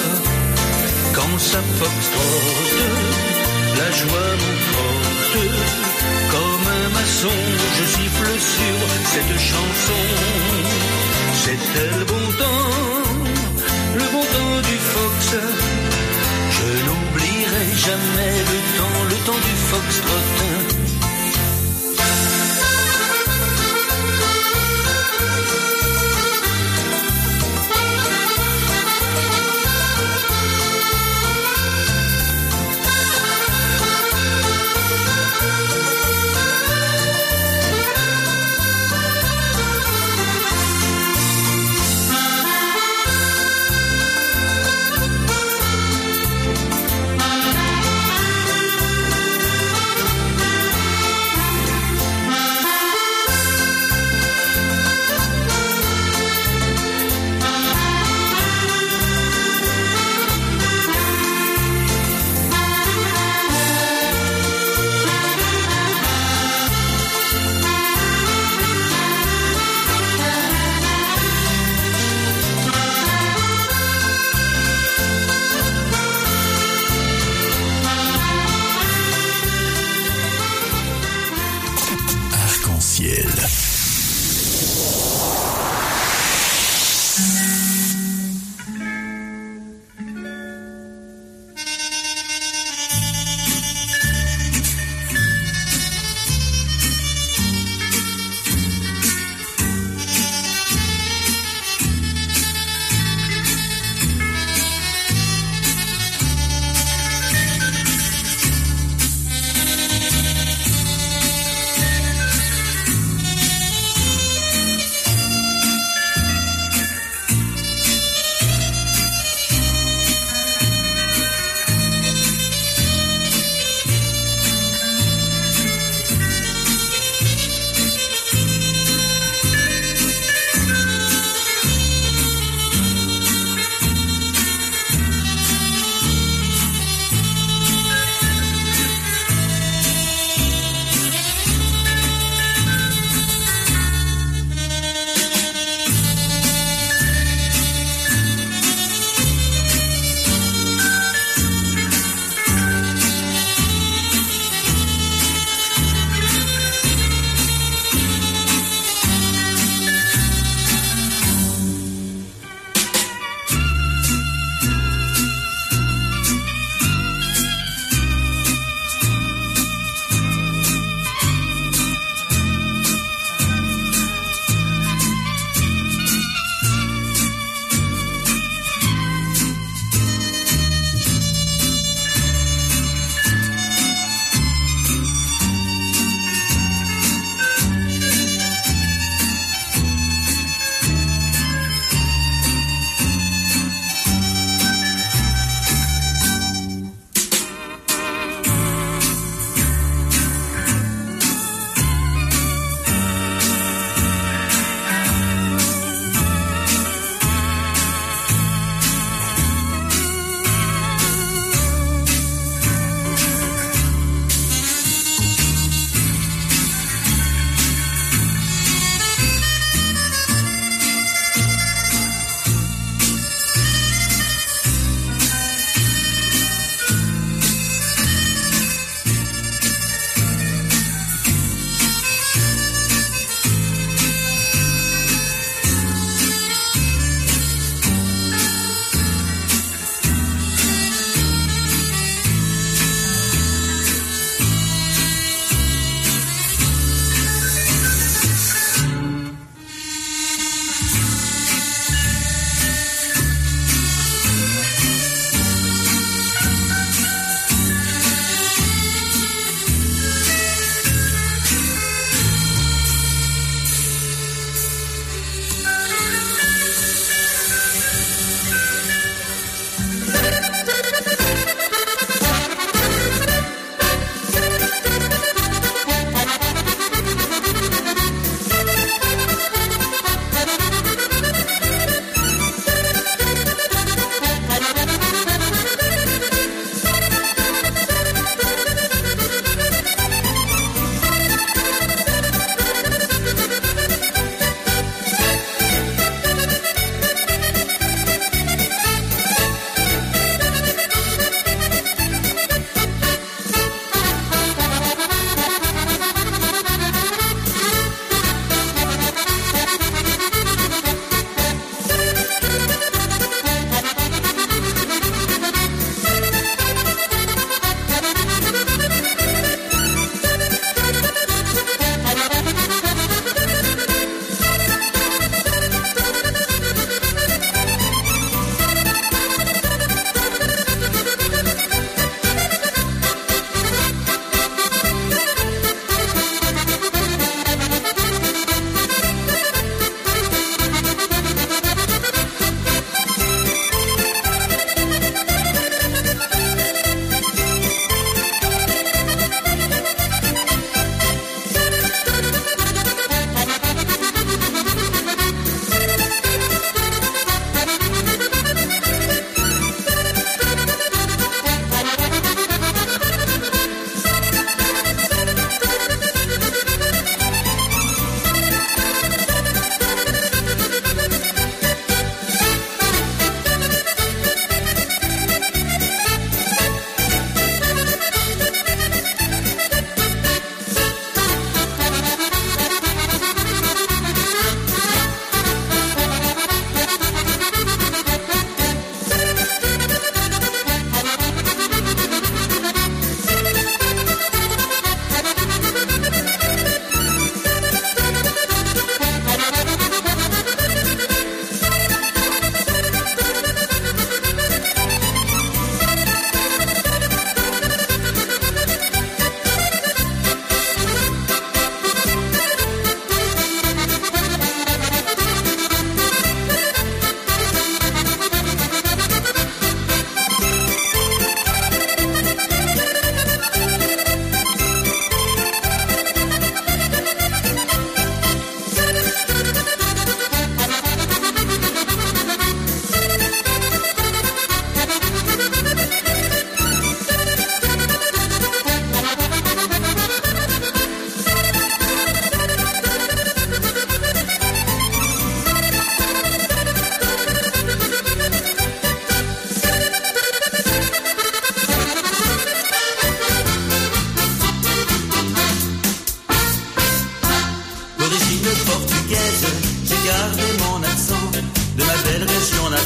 Quand ça foxtrotte, la joie m'emporte, comme un maçon, je siffle sur cette chanson. C'était le bon temps, le bon temps du fox. Je n'oublierai jamais le temps, le temps du foxtrot.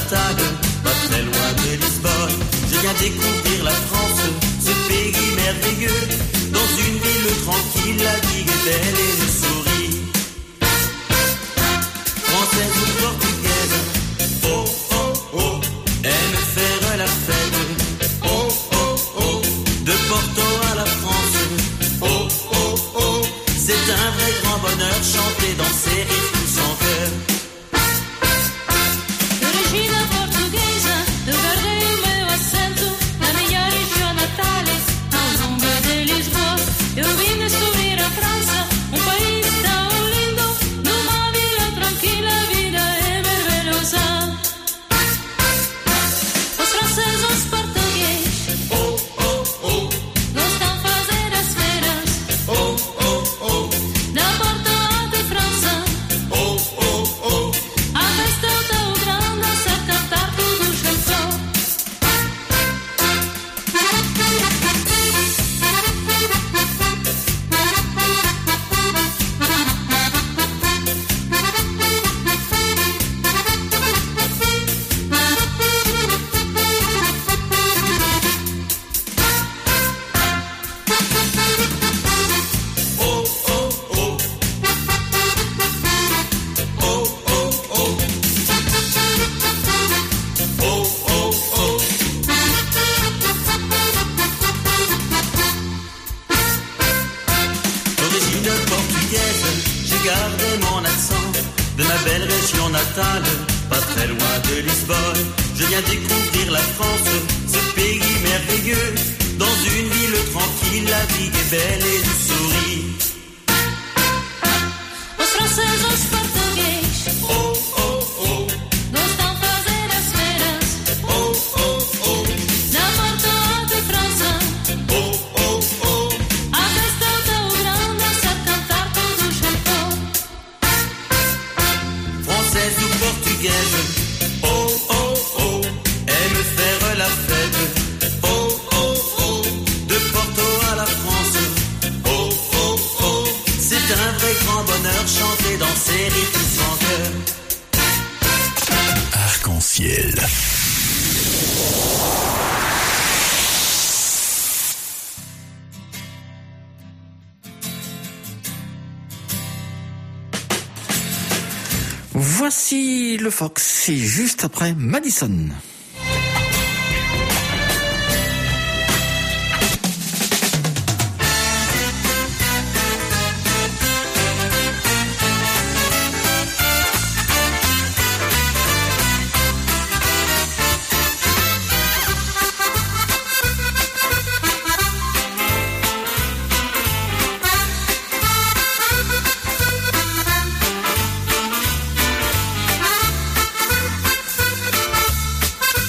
natale, pas très loin de Lisbonne. Je viens découvrir la France, ce pays merveilleux. Dans une ville tranquille, la vie est belle et je souris. Française ou portugaise, oh oh oh, aime faire la fête. Oh oh oh, de Porto à la France. Oh oh oh, c'est un vrai grand bonheur, chanter, danser, rire tout son cœur. Regina portuguesa, eu guardei o meu assento na minha região natale, all'ombra de Lisboa. Eu vim descobrir a França, um país tão lindo, numa vila tranquila, a vida é maravilhosa. Os franceses, os portugueses, oh oh oh, gostam de fazer as feiras, oh oh oh, da Porto de França, oh oh oh, a festa tão grande, a se cantar todos canção. oh oh oh, oh oh oh, oh oh oh. D'origine portugaise, j'ai gardé mon accent de ma belle région natale, pas très loin de Lisbonne. Je viens découvrir la France, ce pays merveilleux. Dans une ville tranquille, la vie est belle et je souris. Os franceses, os portugueses, Oh oh oh, gostam de fazer as feiras, oh oh oh, da Porto de França, oh oh oh, a festa tão grande, a se cantar todos cantam. française ou portugaise, oh oh oh, aime faire la fête. Oh oh oh, de Porto à la France. Oh oh oh, c'est un vrai grand bonheur, chanter, danser, rire tout son cœur. Arc-en-ciel. Voici le Fox, c'est juste après Madison. Thank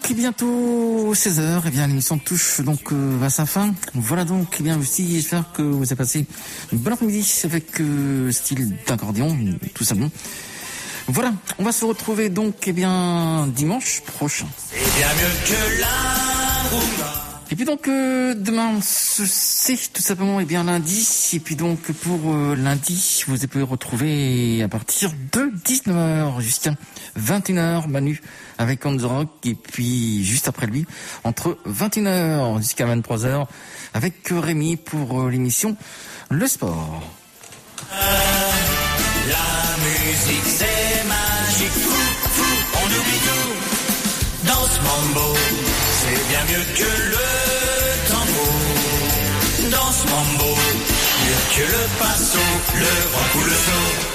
bientôt seize heures, et bien l'émission touche donc euh, à sa fin. Voilà donc, et bien aussi, j'espère que vous avez passé une bonne après-midi avec euh, style d'accordéon, tout ça bon. Voilà, on va se retrouver donc, et bien dimanche prochain. C'est bien mieux que la rumba. Et puis donc euh, demain c'est tout simplement et bien lundi, et puis donc pour euh, lundi vous pouvez retrouver à partir de dix-neuf heures jusqu'à vingt et une heures Manu avec On The Rock, et puis juste après lui entre vingt et une heures jusqu'à vingt-trois heures avec Rémi pour euh, l'émission Le Sport. La musique c'est magique, fou, fou, on oublie tout dans ce mambo. C'est bien mieux que le tambour. Dans ce mambo, mieux que le passo, le rock ou le saut.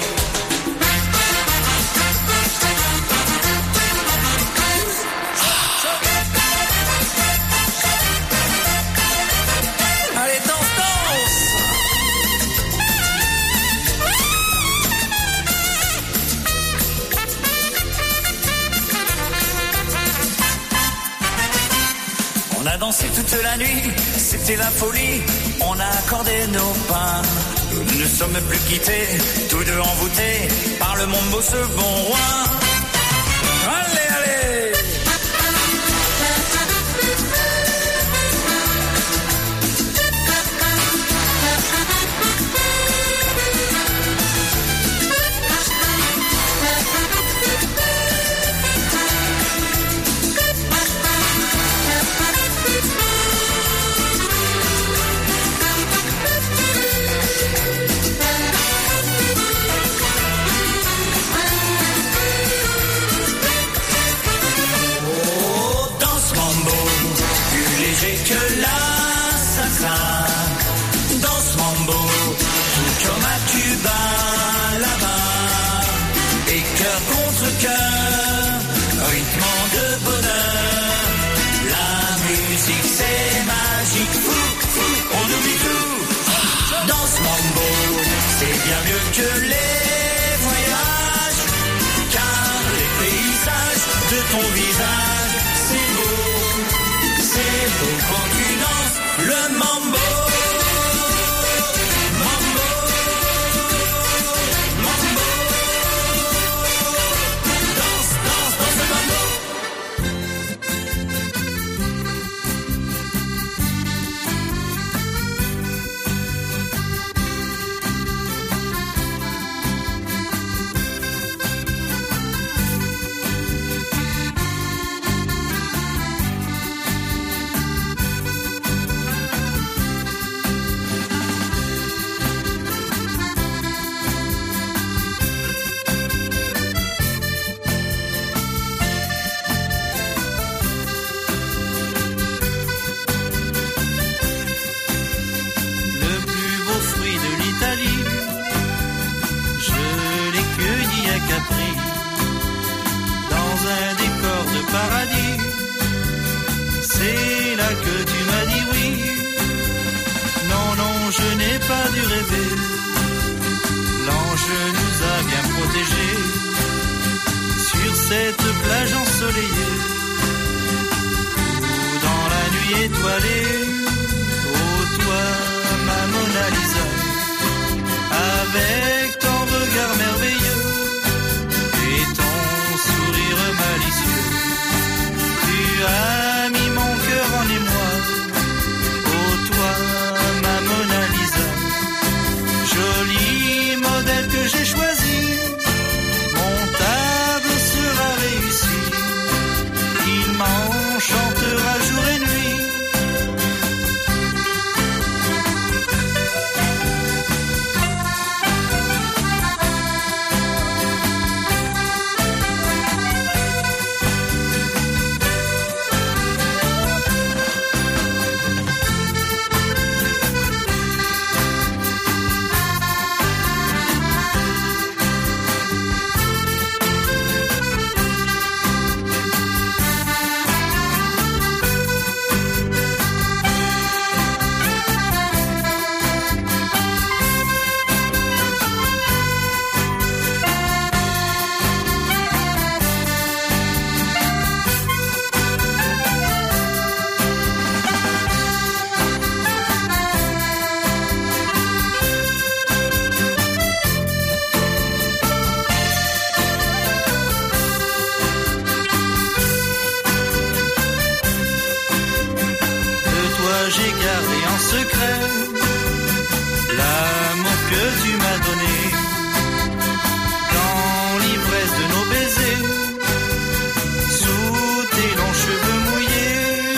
On a dansé toute la nuit, c'était la folie, on a accordé nos pas. Nous ne sommes plus quittés, tous deux envoûtés par le mambo, ce bon roi. Allez, allez! Que la salsa, dans ce mambo, tout comme à Cuba là-bas, et cœur contre cœur, rythme de bonheur. La musique c'est magique, fou, fou, on oublie tout. Dans ce mambo, c'est bien mieux que les voyages, car les paysages de ton visage, c'est beau. C'est beau quand tu danses le mambo. Mambo, mambo. Danse, danse, danse le mambo. Dans un décor de paradis, c'est là que tu m'as dit oui. Non, non, je n'ai pas dû rêver. L'ange nous a bien protégés sur cette plage ensoleillée, où dans la nuit étoilée, oh toi, ma Mona Lisa, avec ton regard merveilleux et ton sourire malicieux, tu as mis mon cœur en émoi. Oh toi, ma Mona Lisa, secret, l'amour que tu m'as donné, dans l'ivresse de nos baisers, sous tes longs cheveux mouillés.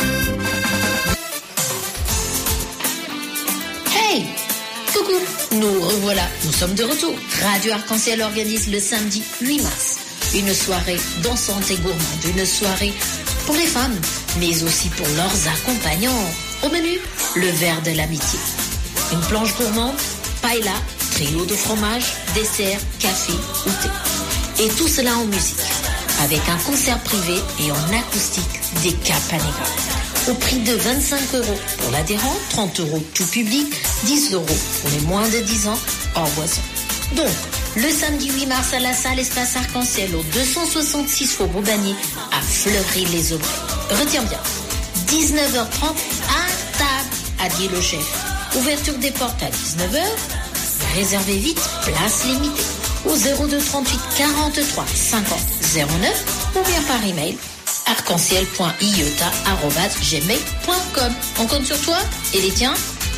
Hey! Coucou! Nous revoilà, nous sommes de retour. Radio Arc-en-Ciel organise le samedi huit mars une soirée dansante et gourmande, une soirée pour les femmes, mais aussi pour leurs accompagnants. Au menu, le verre de l'amitié. Une planche gourmande, paella, trio de fromage, dessert, café ou thé. Et tout cela en musique, avec un concert privé et en acoustique des Capanega. Au prix de vingt-cinq euros pour l'adhérent, trente euros tout public, dix euros pour les moins de dix ans hors boisson. Donc, le samedi huit mars à la salle Espace Arc-en-Ciel au deux cent soixante-six Faubourg Bannier à Fleury-les-Aubrais. Retiens bien, dix-neuf heures trente à table, a dit le chef. Ouverture des portes à dix-neuf heures. Réservez vite, place limitée. Au zéro deux trente-huit quarante-trois cinquante zéro neuf ou bien par email arc-en-ciel point iota arobase gmail point com. On compte sur toi et les tiens.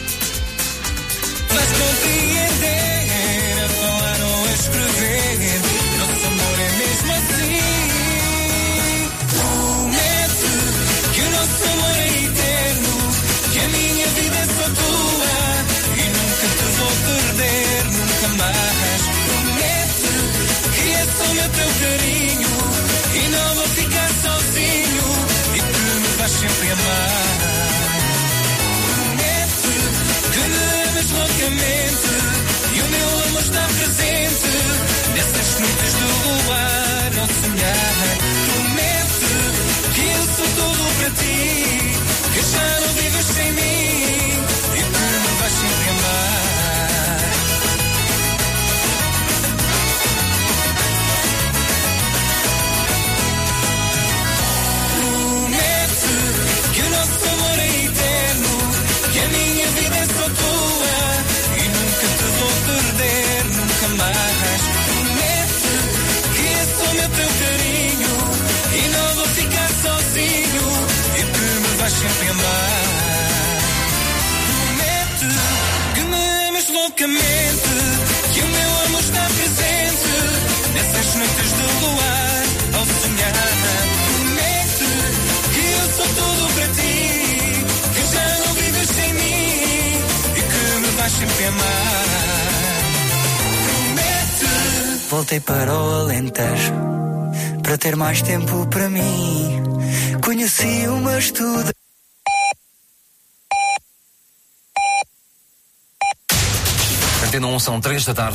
Mas compreender, a falar ou a escrever, nosso amor é mesmo assim. Promete que o nosso amor é eterno, que a minha vida é só tua e nunca te vou perder, nunca mais. Promete que é só meu teu carinho e não vou ficar sozinho e que me vais sempre amar. Que me amas loucamente e o meu amor está presente nessas noites do luar ao sonhar. Promete que eu sou tudo para ti, que já não vives sem mim e que me vais sempre amar. Promete que o nosso amor é eterno, que a minha vida é só tua e nunca te vou perder, nunca mais. Promete que é só meu teu carinho e não vou ficar sozinho e que me vais sempre amar. Promete que me amas loucamente, que o meu amor está presente nessas noites do luar ao sonhar. Promete que eu sou tudo para ti, que já não vives sem mim e que me vais sempre amar. Promete. Voltei para o Alentejo para ter mais tempo para mim. Conheci uma estuda. Antena um, são três da tarde.